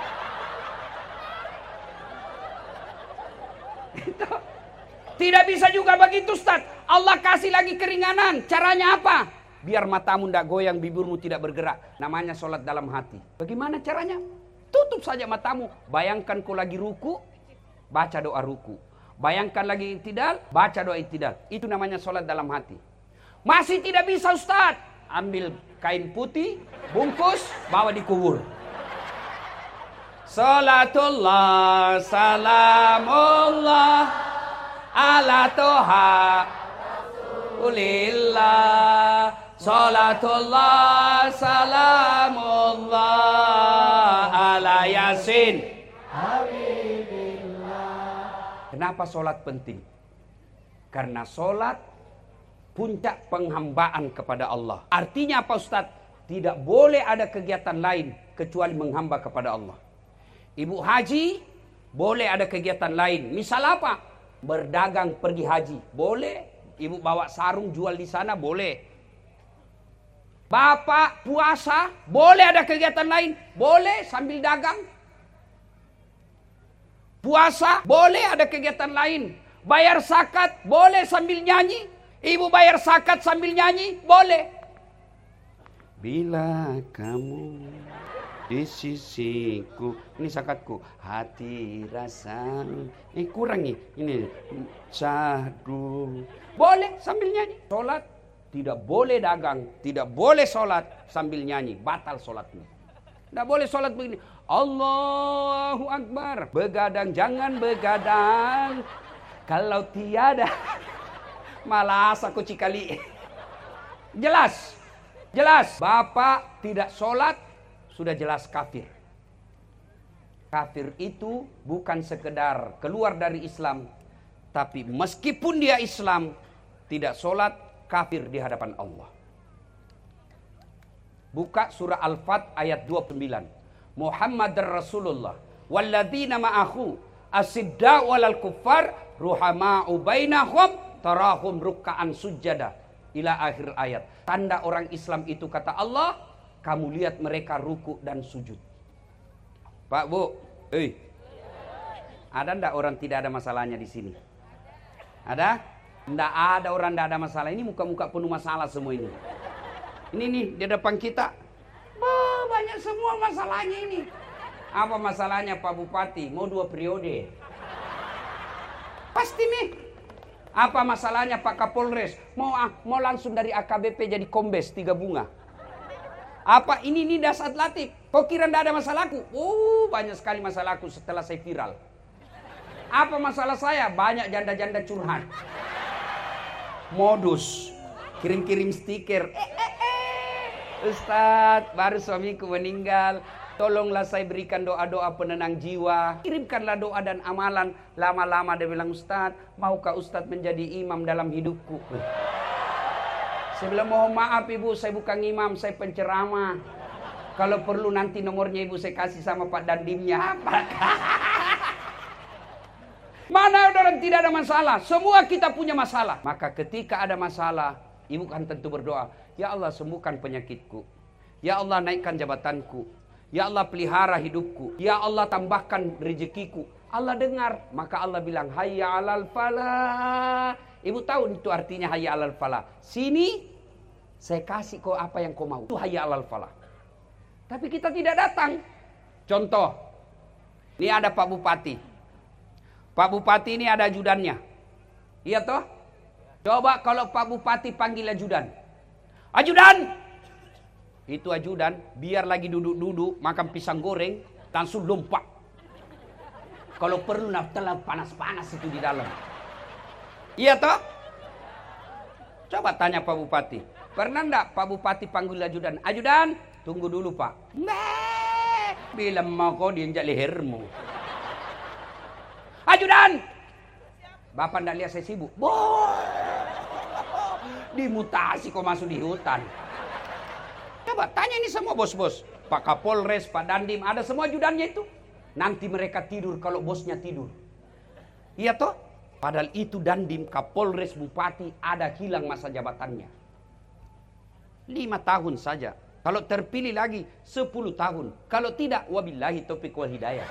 Tidak bisa juga begitu, Ustaz. Allah kasih lagi keringanan. Caranya apa? Biar matamu tidak goyang, bibirmu tidak bergerak. Namanya sholat dalam hati. Bagaimana caranya? Tutup saja matamu. Bayangkan kau lagi ruku, baca doa ruku. Bayangkan lagi iktidal, baca doa iktidal. Itu namanya sholat dalam hati. Masih tidak bisa, Ustaz. Ambil kain putih, bungkus, bawa dikubur. Salatullah, salamullah, ala toha, ulillah. Salatullah, salamullah, ala yasin. Kenapa sholat penting? Karena sholat puncak penghambaan kepada Allah. Artinya apa, Ustaz? Tidak boleh ada kegiatan lain kecuali menghamba kepada Allah. Ibu haji boleh ada kegiatan lain. Misal apa? Berdagang pergi haji. Boleh. Ibu bawa sarung jual di sana. Boleh. Bapak puasa. Boleh ada kegiatan lain. Boleh sambil dagang. Puasa. Boleh ada kegiatan lain. Bayar zakat. Boleh sambil nyanyi. Ibu bayar zakat sambil nyanyi. Boleh. Bila kamu di sisiku, ini zakatku, hati rasa, ini kurang nih, ini sadu, boleh sambil nyanyi. Sholat tidak boleh dagang, tidak boleh sholat sambil nyanyi, batal sholatnya. Tidak boleh sholat begini, Allahu Akbar, begadang jangan begadang, kalau tiada malas aku cikali. Jelas, jelas, bapak tidak sholat. Sudah jelas kafir. Kafir itu bukan sekedar keluar dari Islam. Tapi meskipun dia Islam, tidak sholat, kafir di hadapan Allah. Buka surah Al-Fat ayat dua puluh sembilan. Muhammad Rasulullah. Walladzina ma'ahu asidda walal kuffar ruhama'u bainahum tarahum rukka'an sujada. Ila akhir ayat. Tanda orang Islam itu kata Allah, kamu lihat mereka ruku dan sujud. Pak, Bu, eh, ada ndak orang tidak ada masalahnya di sini? Ada? Ndak ada orang ndak ada masalah. Ini muka-muka penuh masalah semua ini. Ini nih di depan kita. Bah, banyak semua masalahnya ini. Apa masalahnya Pak Bupati? Mau dua periode. Pasti nih. Apa masalahnya Pak Kapolres? Mau ah, mau langsung dari A K B P jadi kombes tiga bunga. Apa ini nih Dasat Latif? Kok kira ndak ada masalahku? Oh, banyak sekali masalahku setelah saya viral. Apa masalah saya? Banyak janda-janda curhat. Modus. Kirim-kirim stiker. Eh, eh, eh. Ustadz, baru suamiku meninggal. Tolonglah saya berikan doa-doa penenang jiwa. Kirimkanlah doa dan amalan. Lama-lama dia bilang, Ustadz, maukah Ustadz menjadi imam dalam hidupku? Saya bilang, mohon maaf ibu, saya bukan imam, saya penceramah. Kalau perlu nanti nomornya ibu saya kasih sama Pak Dandimnya. Mana orang tidak ada masalah? Semua kita punya masalah. Maka ketika ada masalah, ibu kan tentu berdoa, ya Allah sembuhkan penyakitku. Ya Allah naikkan jabatanku. Ya Allah pelihara hidupku. Ya Allah tambahkan rezekiku. Allah dengar, maka Allah bilang, hayya alal falah. Ibu tahu itu artinya hayya alal falah. Sini saya kasih kau apa yang kau mau. Itu hayya alal falah. Tapi kita tidak datang. Contoh. Ini ada Pak Bupati. Pak Bupati ini ada ajudannya. Iya toh? Coba kalau Pak Bupati panggil ajudan. Ajudan! Itu ajudan biar lagi duduk-duduk makan pisang goreng langsung lompat. Kalau perlu naftal panas-panas itu di dalam. Iya toh? Coba tanya Pak Bupati. Pernah enggak Pak Bupati panggil ajudan? Ajudan, tunggu dulu Pak. Mbak, bilang mau kau diinjak lehermu. Ajudan! Bapak enggak lihat saya sibuk. Boh, dimutasi kau masuk di hutan. Coba tanya ini semua bos-bos. Pak Kapolres, Pak Dandim, ada semua ajudannya itu. Nanti mereka tidur kalau bosnya tidur. Iya toh? Padahal itu Dandim, Kapolres, Bupati ada hilang masa jabatannya. Lima tahun saja. Kalau terpilih lagi sepuluh tahun. Kalau tidak, wabillahi taufiq wal hidayah.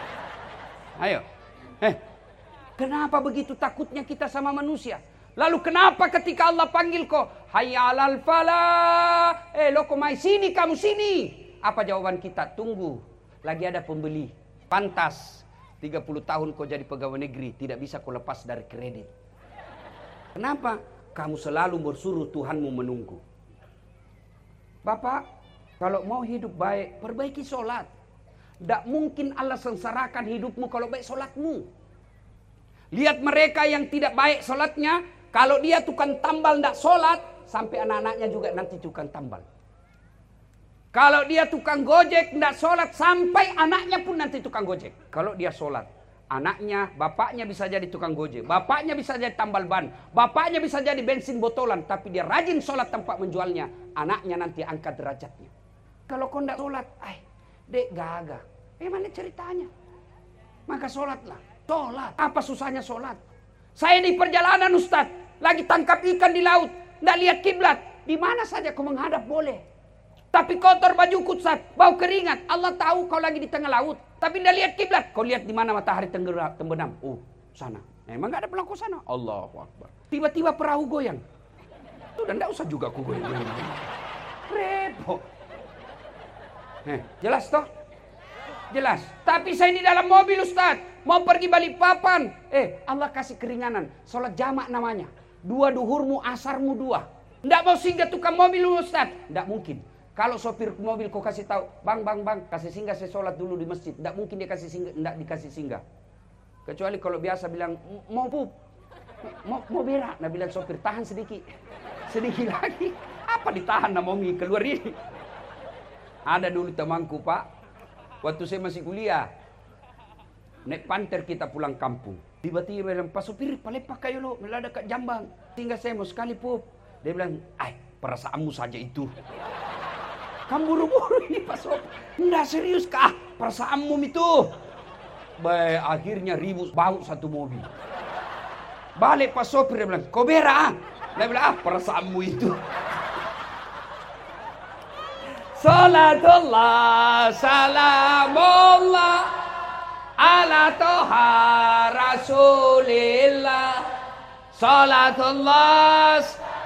Ayo. Eh, kenapa begitu takutnya kita sama manusia? Lalu kenapa ketika Allah panggil kau, hayya alal falah, eh lo kau mai sini, kamu sini. Apa jawaban kita? Tunggu, lagi ada pembeli. Pantas tiga puluh tahun kau jadi pegawai negeri, tidak bisa kau lepas dari kredit. Kenapa? Kamu selalu bersuruh Tuhanmu menunggu. Bapak, kalau mau hidup baik, perbaiki sholat. Tidak mungkin Allah sengsarakan hidupmu kalau baik sholatmu. Lihat mereka yang tidak baik sholatnya, kalau dia tukang tambal tidak sholat, sampai anak-anaknya juga nanti tukang tambal. Kalau dia tukang gojek tidak sholat, sampai anaknya pun nanti tukang gojek. Kalau dia sholat, anaknya, bapaknya bisa jadi tukang gojek, bapaknya bisa jadi tambal ban, bapaknya bisa jadi bensin botolan, tapi dia rajin sholat tempat menjualnya, anaknya nanti angkat derajatnya. Kalau kau tidak sholat, ay, dek gagah. Eh mana ceritanya? Maka sholatlah. Sholat. Apa susahnya sholat? Saya di perjalanan Ustaz, lagi tangkap ikan di laut, tidak lihat kiblat. Di mana saja kau menghadap boleh. Tapi kotor bajuku Ustaz, bau keringat. Allah tahu kau lagi di tengah laut, tapi tidak lihat kiblat. Kau lihat di mana matahari tenggelam, terbenam. Oh, sana. Emang nggak ada pelaku sana? Allahu Akbar. Tiba-tiba perahu goyang. Sudah tidak usah juga aku goyang-goyang. Repot. Eh, jelas toh? Jelas. Tapi saya ini dalam mobil Ustaz, mau pergi Balikpapan. Eh, Allah kasih keringanan. Sholat jamak namanya. Dua duhurmu, asarmu dua. Tidak mau singgah tukang mobil Ustaz. Tidak mungkin. Kalau sopir mobil kau kasih tahu, bang, bang, bang, kasih singgah saya sholat dulu di masjid. Tidak mungkin dia kasih singgah, tidak dikasih singgah. Kecuali kalau biasa bilang, mau pup, mau, mau berak. Nah bilang sopir, tahan sedikit. Sedikit lagi. Apa ditahan namongi keluar ini? Ada dulu temanku Pak, waktu saya masih kuliah. Naik panter kita pulang kampung. Tiba-tiba bilang, Pak sopir, palepak kayo lo, melada kat Jambang. Sehingga saya mau sekali pup. Dia bilang, ay, perasaanmu saja itu. Kamu buru-buru ini Pak Sop. Enggak serius kah? Perasaanmu itu. Baik, akhirnya ribut bau satu mobil. Balik Pak Sopir dia bilang, kau berak? Dia bilang, ah perasaanmu itu. Salatullah, salamullah, ala toha rasulillah. Salatullah,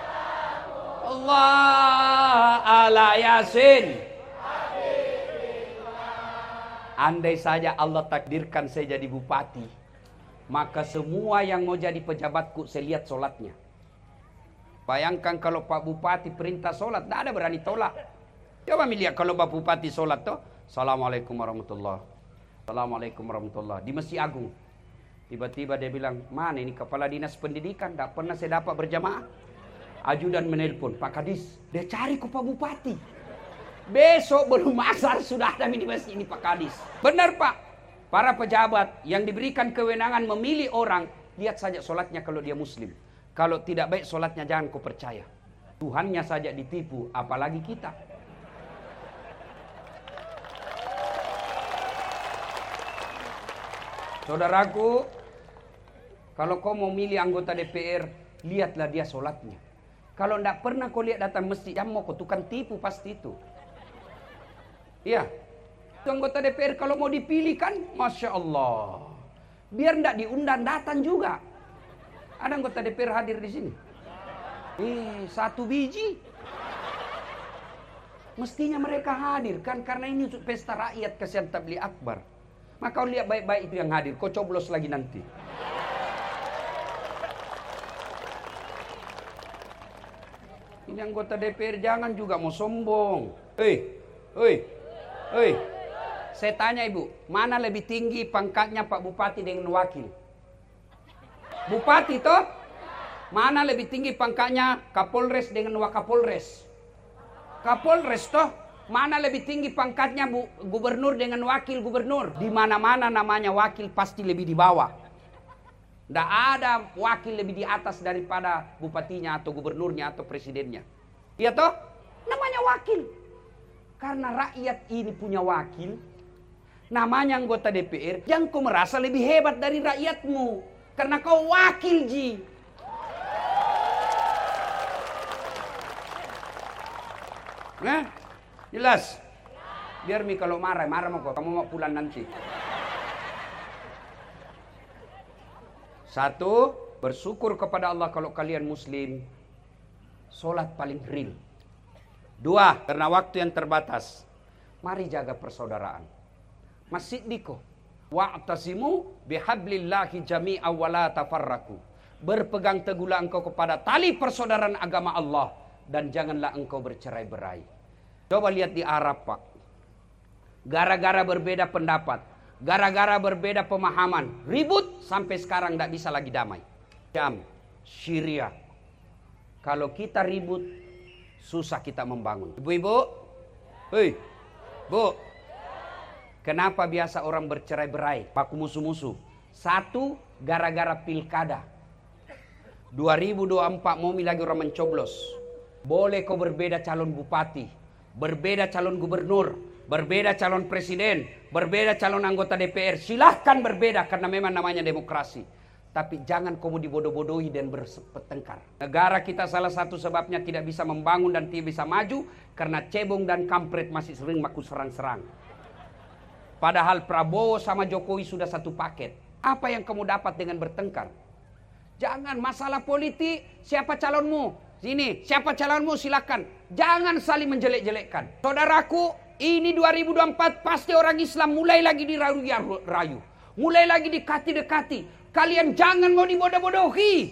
Allah ala Yasin. Andai saja Allah takdirkan saya jadi bupati, maka semua yang mau jadi pejabatku saya lihat sholatnya. Bayangkan kalau Pak Bupati perintah sholat, tidak ada berani tolak. Coba melihat kalau Pak Bupati sholat tuh, Assalamualaikum warahmatullah, Assalamualaikum warahmatullah, di Masjid Agung. Tiba-tiba dia bilang, mana ini kepala dinas pendidikan, tidak pernah saya dapat berjamaah. Ajudan menelpon, Pak Kadis, dia cari ke Pak Bupati. Besok belum asar sudah ada di masjid ini Pak Kadis. Benar Pak, para pejabat yang diberikan kewenangan memilih orang, lihat saja sholatnya kalau dia muslim. Kalau tidak baik sholatnya jangan kau percaya. Tuhannya saja ditipu, apalagi kita. Saudaraku, kalau kau mau milih anggota D P R, lihatlah dia sholatnya. Kalau tidak pernah kau lihat datang masjid, yang mau kau tukang tipu pasti itu. Iya. Itu anggota D P R kalau mau dipilih kan, Masya Allah. Biar tidak diundang datang juga. Ada anggota D P R hadir di sini? Eh, satu biji. Mestinya mereka hadir kan, karena ini pesta rakyat kasihan tabligh akbar. Maka kau lihat baik-baik itu yang hadir, kau coblos lagi nanti. Ini anggota D P R jangan juga mau sombong. Hei, hei, hei. Saya tanya ibu, mana lebih tinggi pangkatnya Pak Bupati dengan wakil? Bupati toh? Mana lebih tinggi pangkatnya Kapolres dengan Wakapolres? Kapolres toh? Mana lebih tinggi pangkatnya Bu, gubernur dengan wakil gubernur? Di mana-mana namanya wakil pasti lebih di bawah. Tidak ada wakil lebih di atas daripada bupatinya atau gubernurnya atau presidennya. Iya toh? Namanya wakil. Karena rakyat ini punya wakil, namanya anggota D P R, yang kau merasa lebih hebat dari rakyatmu. Karena kau wakil ji. Nah, jelas. Biar mi kalau marah, marah mau kok. Kamu mau pulang nanti. Satu, bersyukur kepada Allah kalau kalian muslim. Sholat paling real. Dua, karena waktu yang terbatas, mari jaga persaudaraan. Masjid Diko, wa'tasimu bihablillahi jami'a wa la tafarraku. Berpegang teguhlah engkau kepada tali persaudaraan agama Allah dan janganlah engkau bercerai-berai. Coba lihat di Arab, Pak. Gara-gara berbeda pendapat, gara-gara berbeda pemahaman, ribut sampai sekarang tidak bisa lagi damai. Syam, Syria. Kalau kita ribut, susah kita membangun. Ibu-ibu, hei, bu, kenapa biasa orang bercerai-berai, baku musuh-musuh? Satu, gara-gara pilkada. dua ribu dua puluh empat mau lagi orang mencoblos. Boleh kau berbeda calon bupati, berbeda calon gubernur, berbeda calon presiden, berbeda calon anggota D P R. Silahkan berbeda karena memang namanya demokrasi. Tapi jangan kamu dibodoh-bodohi dan bertengkar. Negara kita salah satu sebabnya tidak bisa membangun dan tidak bisa maju karena cebong dan kampret masih sering maku serang-serang. Padahal Prabowo sama Jokowi sudah satu paket. Apa yang kamu dapat dengan bertengkar? Jangan masalah politik, siapa calonmu? Sini, siapa calonmu silakan. Jangan saling menjelek-jelekkan. Saudaraku, ini dua ribu dua puluh empat pasti orang Islam mulai lagi dirayu-rayu. Mulai lagi dikati-dekati. Kalian jangan mau dibodoh-bodohi.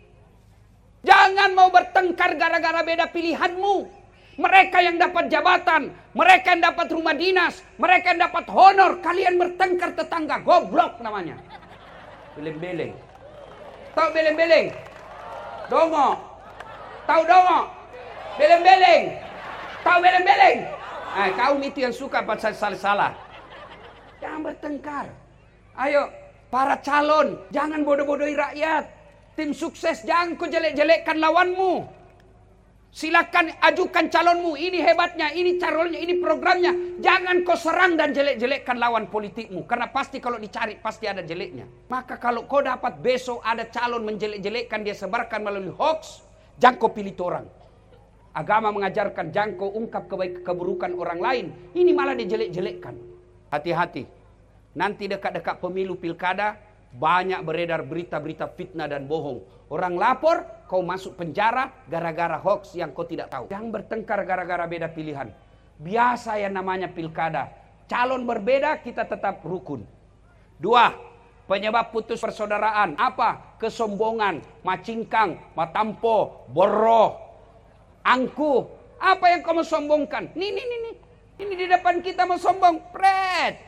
Jangan mau bertengkar gara-gara beda pilihanmu. Mereka yang dapat jabatan, mereka yang dapat rumah dinas, mereka yang dapat honor. Kalian bertengkar tetangga, goblok namanya. Beleng-beleng. Tahu beleng-beleng? Dongo. Tahu dongo? Beleng-beleng. Tahu beleng-beleng? Nah, kaum itu yang suka pasal salah-salah. Jangan bertengkar. Ayo. Para calon, jangan bodoh-bodohi rakyat. Tim sukses, jangan kau jelek-jelekkan lawanmu. Silakan ajukan calonmu. Ini hebatnya, ini calonnya, ini programnya. Jangan kau serang dan jelek-jelekkan lawan politikmu. Karena pasti kalau dicari, pasti ada jeleknya. Maka kalau kau dapat besok ada calon menjelek-jelekkan, dia sebarkan melalui hoax, jangan kau pilih orang. Agama mengajarkan, jangan kau ungkap kebaikan keburukan orang lain. Ini malah dijelek-jelekkan. Hati-hati. Nanti dekat-dekat pemilu pilkada, banyak beredar berita-berita fitnah dan bohong. Orang lapor, kau masuk penjara gara-gara hoax yang kau tidak tahu. Jangan bertengkar gara-gara beda pilihan. Biasa yang namanya pilkada. Calon berbeda, kita tetap rukun. Dua, penyebab putus persaudaraan. Apa? Kesombongan, macingkang, matampo, boroh, angkuh. Apa yang kamu sombongkan? Nih, nih, nih, nih. Ini di depan kita mau sombong. Pret.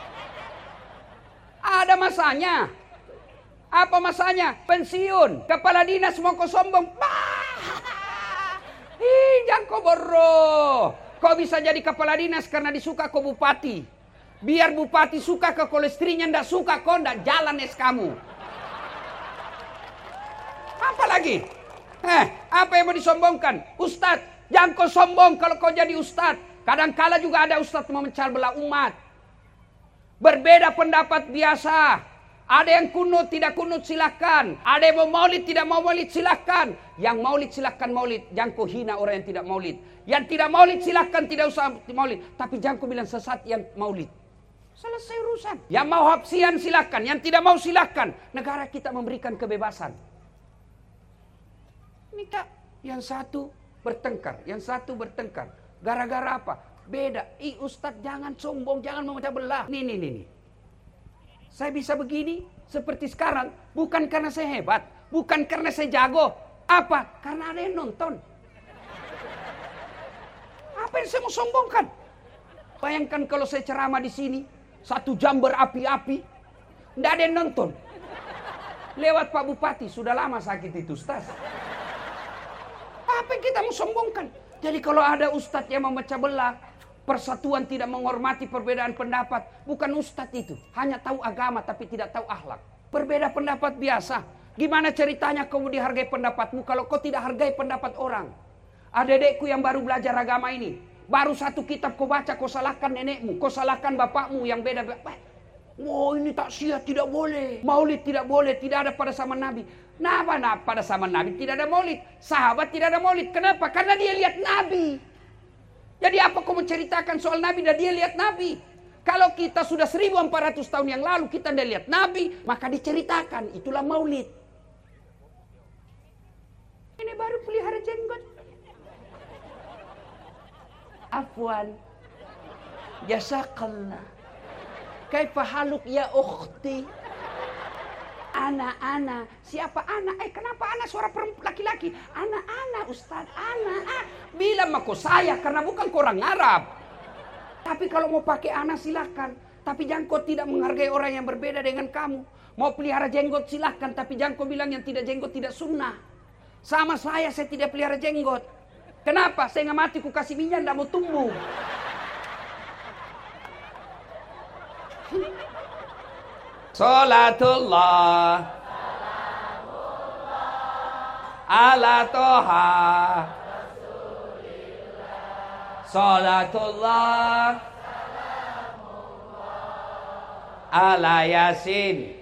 Ada masanya. Apa masanya? Pensiun. Kepala dinas mau kau sombong. Ih, jangan kau boroh. Kau bisa jadi kepala dinas karena disuka kau bupati. Biar bupati suka ke kalau istrinya ndak suka kau ndak jalan es kamu. Apa lagi? Eh, apa yang mau disombongkan? Ustadz, jangan kau sombong kalau kau jadi ustadz. Kadang-kala juga ada ustadz mau memecah belah umat. Berbeda pendapat biasa. Ada yang kunut, tidak kunut silahkan. Ada yang mau maulid, tidak mau maulid silahkan. Yang maulid silahkan maulid. Jangan kau hina orang yang tidak maulid. Yang tidak maulid silahkan, tidak usah maulid. Tapi jangan kau bilang sesat yang maulid. Selesai urusan. Yang mau hapsian silahkan. Yang tidak mau silahkan. Negara kita memberikan kebebasan. Ini kak, yang satu bertengkar. Yang satu bertengkar. Gara-gara apa? Beda. Ih Ustadz jangan sombong, jangan memecah belah. Nih, nih, nih, nih. Saya bisa begini seperti sekarang. Bukan karena saya hebat. Bukan karena saya jago. Apa? Karena ada yang nonton. Apa yang saya mau sombongkan? Bayangkan kalau saya ceramah di sini. Satu jam berapi-api. Nggak ada yang nonton. Lewat Pak Bupati. Sudah lama sakit itu Ustaz. Apa yang kita mau sombongkan? Jadi kalau ada Ustadz yang memecah belah, persatuan tidak menghormati perbedaan pendapat, bukan Ustadz itu. Hanya tahu agama tapi tidak tahu akhlak. Berbeda pendapat biasa. Gimana ceritanya kamu dihargai pendapatmu kalau kau tidak hargai pendapat orang? Adekku yang baru belajar agama ini. Baru satu kitab kau baca, kau salahkan nenekmu. Kau salahkan bapakmu yang beda. Oh ini taksiah tidak boleh, maulid tidak boleh, tidak ada pada zaman Nabi. Kenapa nah, pada zaman Nabi tidak ada maulid? Sahabat tidak ada maulid. Kenapa? Karena dia lihat Nabi. Jadi apa kau menceritakan soal Nabi dan dia lihat Nabi? Kalau kita sudah seribu empat ratus tahun yang lalu kita tidak lihat Nabi, maka diceritakan. Itulah maulid. Ini baru pelihara jenggot. Afwan. Jazakallah. Kaifa haluk ya ukhti? Ana-ana. Siapa ana? Eh kenapa ana suara laki-laki? Ana-ana Ustaz. Ana. Ah. Bilang aku saya karena bukan orang Arab. Tapi kalau mau pakai ana silakan. Tapi jangan kau tidak menghargai orang yang berbeda dengan kamu. Mau pelihara jenggot silakan. Tapi jangan kau bilang yang tidak jenggot tidak sunnah. Sama saya, saya tidak pelihara jenggot. Kenapa? Saya nggak mati ku kasih minyak tidak mau tumbuh. Salatullah ala toha Salatullah ala yasin.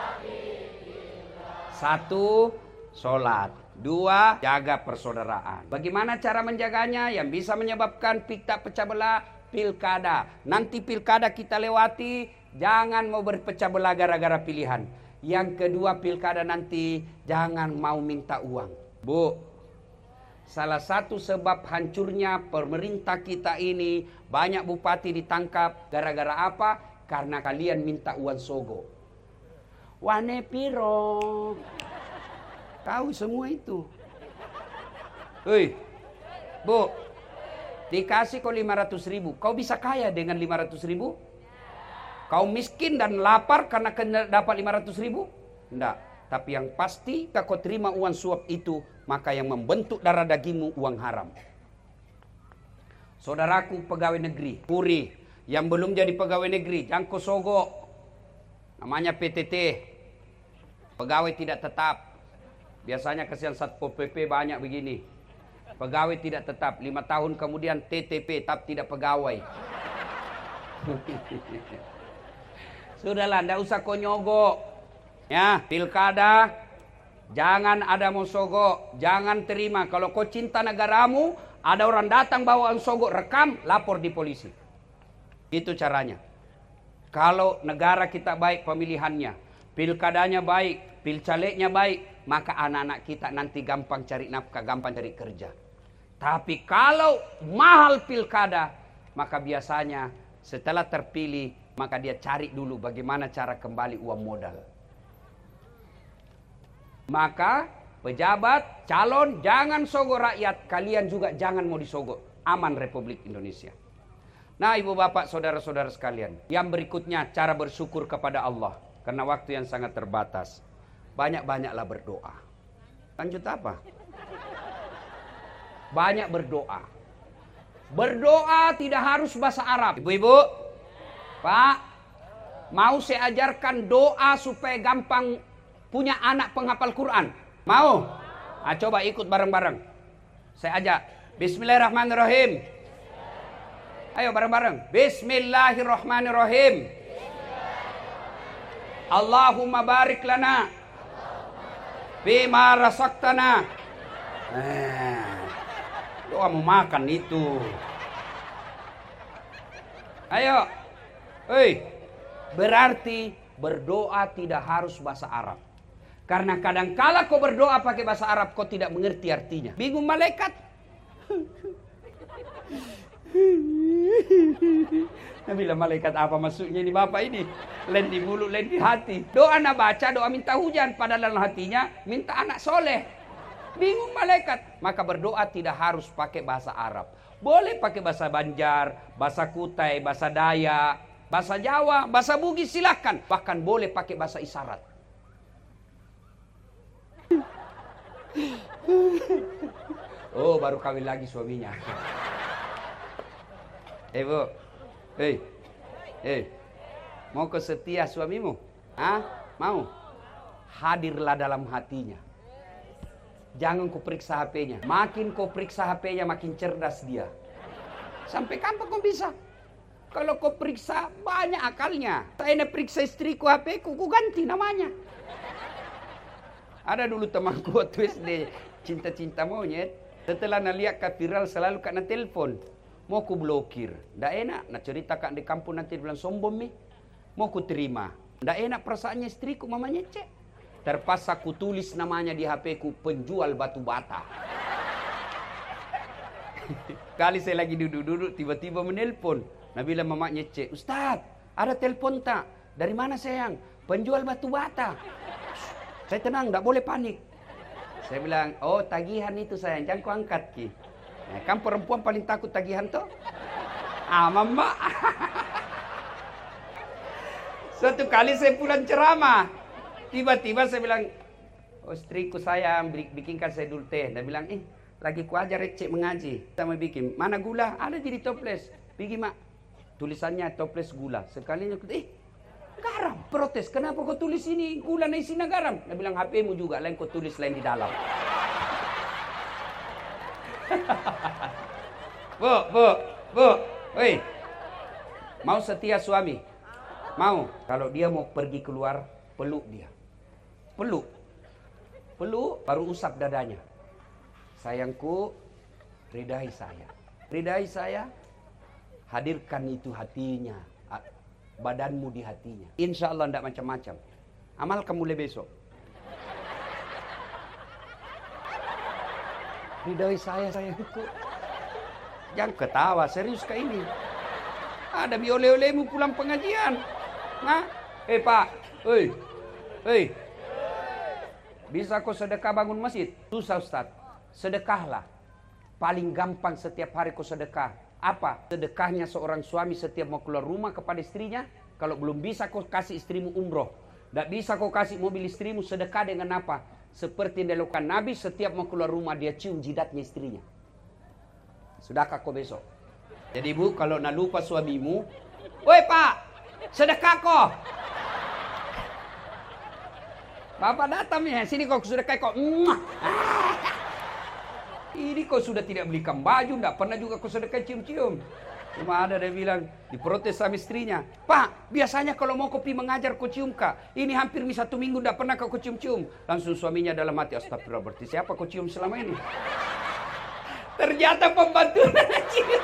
Satu, solat. Dua, jaga persaudaraan. Bagaimana cara menjaganya? Yang bisa menyebabkan kita pecah belah, pilkada. Nanti pilkada kita lewati, jangan mau berpecah belah gara-gara pilihan. Yang kedua, pilkada nanti jangan mau minta uang. Bu, salah satu sebab hancurnya pemerintah kita ini, banyak bupati ditangkap gara-gara apa? Karena kalian minta uang sogo. Wane piro. Tahu semua itu. Hei, Bu, dikasih kau lima ratus ribu. Kau bisa kaya dengan lima ratus ribu? Kau miskin dan lapar karena dapat lima ratus ribu? Enggak. Tapi yang pasti kau terima uang suap itu, maka yang membentuk darah dagingmu uang haram. Saudaraku pegawai negeri, Puri, yang belum jadi pegawai negeri, jangan kau sogok. Namanya P T T, pegawai tidak tetap. Biasanya kesian Satpol P P banyak begini. Pegawai tidak tetap, lima tahun kemudian T T P, tetap tidak pegawai. Sudahlah, ndak usah kau nyogok. Ya, pilkada, jangan ada mau sogok, jangan terima. Kalau kau cinta negaramu, ada orang datang bawa sogok, rekam, lapor di polisi. Itu caranya. Kalau negara kita baik pemilihannya, pilkadanya baik, pilcalegnya baik, maka anak-anak kita nanti gampang cari nafkah, gampang cari kerja. Tapi kalau mahal pilkada, maka biasanya setelah terpilih, maka dia cari dulu bagaimana cara kembali uang modal. Maka pejabat, calon, jangan sogok rakyat. Kalian juga jangan mau disogok. Aman Republik Indonesia. Nah ibu bapak saudara-saudara sekalian. Yang berikutnya cara bersyukur kepada Allah. Karena waktu yang sangat terbatas. Banyak-banyaklah berdoa. Lanjut apa? Banyak berdoa. Berdoa tidak harus bahasa Arab. Ibu-ibu, Pak, mau saya ajarkan doa supaya gampang punya anak penghafal Quran. Mau? Nah, coba ikut bareng-bareng. Saya ajak. Bismillahirrahmanirrahim. Ayo bareng-bareng. Bismillahirrahmanirrahim. Allahumma barik lana bima rasaktana. Eh, doa mau makan itu. Ayo. Hei, berarti berdoa tidak harus bahasa Arab. Karena kadang-kala kau berdoa pakai bahasa Arab, kau tidak mengerti artinya. Bingung malaikat. Nah, bila malaikat apa maksudnya ini bapak ini? Lain di mulut, lain di hati. Doa nak baca, doa minta hujan. Padahal dalam hatinya minta anak soleh. Bingung malaikat. Maka berdoa tidak harus pakai bahasa Arab. Boleh pakai bahasa Banjar, bahasa Kutai, bahasa Dayak, bahasa Jawa, bahasa Bugis silakan. Bahkan boleh pakai bahasa isyarat. Oh, baru kawin lagi suaminya. Eh, Bu. Hei. Hei. Mau kau setia suamimu? Hah? Mau? Hadirlah dalam hatinya. Jangan kau periksa H P-nya. Makin kau periksa H P-nya, makin cerdas dia. Sampai kapan kau bisa? Kalau kau periksa banyak akalnya. Saya nak periksa istriku H P ku, ku ganti namanya. Ada dulu temanku waktu S D, cinta-cinta monyet. Setelah nak lihat kat viral selalu kat nak telefon. Mau ku blokir. Ndak enak nak cerita kat di kampung nanti bilang sombong ni. Mau ku terima. Ndak enak perasaannya istriku mamanya cek. Terpaksa ku tulis namanya di H P ku, penjual batu bata. Kali saya lagi duduk-duduk tiba-tiba menelpon. Nabila mamanya cek, Ustaz, ada telepon tak? Dari mana sayang? Penjual batu bata. Saya tenang, tak boleh panik. Saya bilang, oh tagihan itu sayang, jangan ku angkat ki. Nah, kan perempuan paling takut tagihan tuh. Ah mama. Suatu kali saya pulang ceramah. Tiba-tiba saya bilang, oh istriku sayang, bikinkan saya dulu teh. Dia bilang, eh lagi ku ajar cek mengaji. Kita mau bikin, mana gula? Ada jadi toples. Bikin mak. Tulisannya toples gula. Sekalinya, eh garam. Protes, kenapa kau tulis ini gula na isinya garam? Dia bilang, H P-mu juga, lain kau tulis lain di dalam. Bu, bu, bu, woi. Mau setia suami? Mau. Kalau dia mau pergi keluar, peluk dia. Peluk. Peluk, baru usap dadanya. Sayangku, ridai saya. Ridai saya, hadirkan itu hatinya. Badanmu di hatinya. Insya Allah tidak macam-macam. Amalkan mulai besok. Ridai saya, sayangku. Jangan ketawa, serius ke ini. Ada bi oleh-olehmu pulang pengajian. Nah, eh pak, hei, hei. Bisa kau sedekah bangun masjid? Susah Ustaz. Sedekahlah. Paling gampang setiap hari kau sedekah. Apa? Sedekahnya seorang suami setiap mau keluar rumah kepada istrinya. Kalau belum bisa kau kasih istrimu umroh. Tak bisa kau kasih mobil istrimu, sedekah dengan apa? Seperti yang dilakukan Nabi, setiap mau keluar rumah dia cium jidatnya istrinya. Sudahkah kau besok? Jadi bu, kalau nak lupa suamimu, woi pak, sedekah kau. Bapak datang ya, sini kau sedekah kau. Ini kau sudah tidak belikan baju, tidak pernah juga kau sedekah cium-cium. Cuma ada dia bilang, diprotes sama istrinya. Pak, biasanya kalau mau kopi mengajar kau cium kak. Ini hampir nih satu minggu tidak pernah kau cium-cium. Langsung suaminya dalam hati, astagfirullah, berarti siapa kau cium selama ini? Ternyata pembantu cium.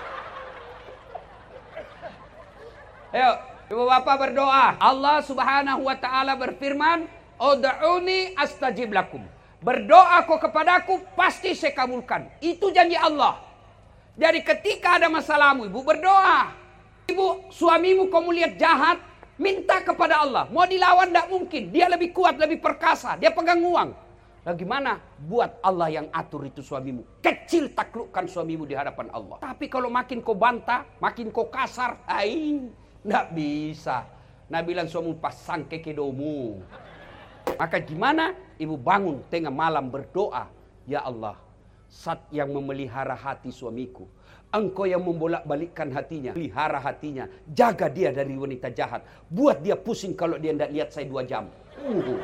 Ayo, ibu bapak berdoa. Allah subhanahu wa ta'ala berfirman, Ud'uni astajib lakum. Berdoa kau kepadaku, pasti saya kabulkan. Itu janji Allah. Jadi ketika ada masalahmu, ibu berdoa. Ibu, suamimu kamu lihat jahat, minta kepada Allah. Mau dilawan tidak mungkin. Dia lebih kuat, lebih perkasa. Dia pegang uang. Bagaimana? Buat Allah yang atur itu suamimu. Kecil taklukkan suamimu di hadapan Allah. Tapi kalau makin kau bantah, makin kau kasar, ai, tidak bisa. Nah bilang suamimu pasang kekedomu. Maka gimana? Ibu bangun tengah malam berdoa. Ya Allah, Zat yang memelihara hati suamiku. Engkau yang membolak-balikkan hatinya. Pelihara hatinya. Jaga dia dari wanita jahat. Buat dia pusing kalau dia tidak lihat saya dua jam. Uh.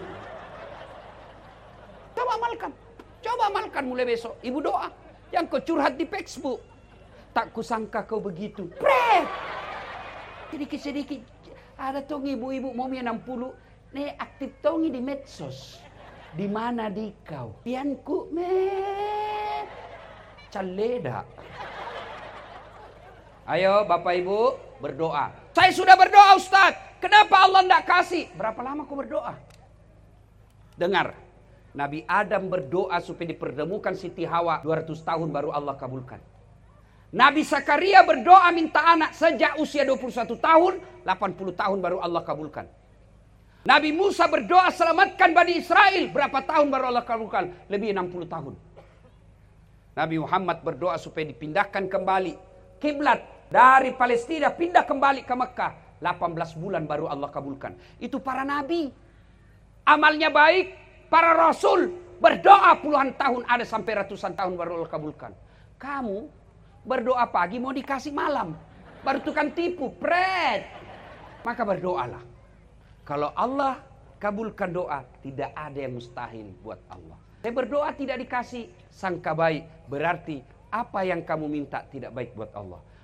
Coba amalkan. Coba amalkan mulai besok. Ibu doa. Yang kau curhat di Facebook. Tak kusangka kau begitu. Pre! Sedikit-sedikit. Ada tong ibu-ibu mau enam puluh. Nih aktif tongi di medsos. Di mana di kau? Pianku me caleda. Ayo Bapak Ibu berdoa. Saya sudah berdoa Ustaz. Kenapa Allah tidak kasih? Berapa lama kau berdoa? Dengar. Nabi Adam berdoa supaya dipertemukan Siti Hawa. dua ratus tahun baru Allah kabulkan. Nabi Zakaria berdoa minta anak sejak usia dua puluh satu tahun. delapan puluh tahun baru Allah kabulkan. Nabi Musa berdoa selamatkan Bani Israel. Berapa tahun baru Allah kabulkan? Lebih enam puluh tahun. Nabi Muhammad berdoa supaya dipindahkan kembali kiblat dari Palestina pindah kembali ke Mekah. delapan belas bulan baru Allah kabulkan. Itu para nabi. Amalnya baik. Para rasul berdoa puluhan tahun, ada sampai ratusan tahun baru Allah kabulkan. Kamu berdoa pagi mau dikasih malam. Baru tukang tipu, pret. Maka berdoalah. Kalau Allah kabulkan doa, tidak ada yang mustahil buat Allah. Saya berdoa tidak dikasih, sangka baik. Berarti apa yang kamu minta tidak baik buat Allah.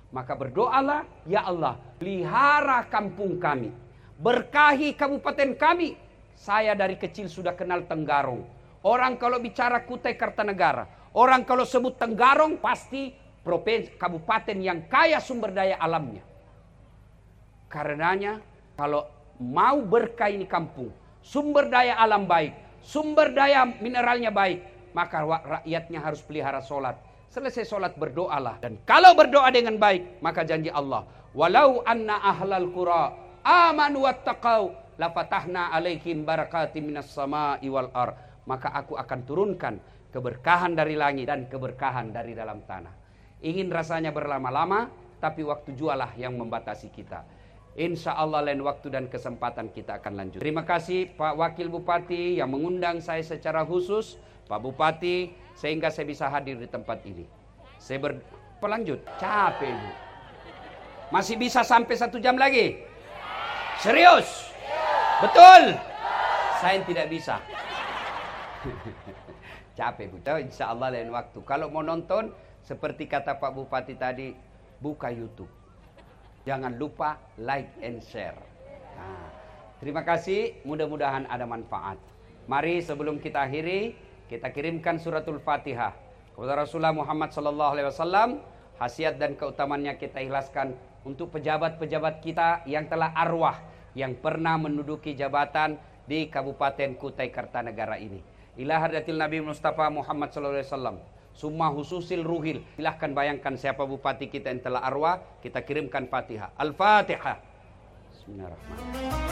Maka berdoalah, ya Allah, pelihara kampung kami, berkahi kabupaten kami. Saya dari kecil sudah kenal Tenggarong. Orang kalau bicara Kutai Kartanegara, orang kalau sebut Tenggarong pasti provinsi kabupaten yang kaya sumber daya alamnya. Karenanya kalau mau berkah ini kampung, sumber daya alam baik, sumber daya mineralnya baik, maka rakyatnya harus pelihara sholat. Selesai sholat berdoalah. Dan kalau berdoa dengan baik, maka janji Allah, walau anna ahlal qura amanu wattaqau lafatahna alaihim barakatim minas sama'i wal ar. Maka aku akan turunkan keberkahan dari langit dan keberkahan dari dalam tanah. Ingin rasanya berlama-lama, tapi waktu jualah yang membatasi kita. Insya Allah lain waktu dan kesempatan kita akan lanjut. Terima kasih Pak Wakil Bupati yang mengundang saya secara khusus. Pak Bupati, sehingga saya bisa hadir di tempat ini. Saya berlanjut, capek Bu. Masih bisa sampai satu jam lagi? Serius? Betul? Saya tidak bisa. Capek Bu. Insya Allah lain waktu. Kalau mau nonton, seperti kata Pak Bupati tadi, buka YouTube. Jangan lupa like and share. Nah, terima kasih, mudah-mudahan ada manfaat. Mari sebelum kita akhiri, kita kirimkan suratul Fatihah kepada Rasulullah Muhammad sallallahu alaihi wasallam. Khasiat dan keutamannya kita ikhlaskan untuk pejabat-pejabat kita yang telah arwah, yang pernah menduduki jabatan di Kabupaten Kutai Kartanegara ini. Ila hadratil Nabi Mustafa Muhammad sallallahu alaihi wasallam. Summa hususil ruhil. Silahkan bayangkan siapa bupati kita yang telah arwah, kita kirimkan Fatihah. Al-Fatihah. Bismillahirrahmanirrahim.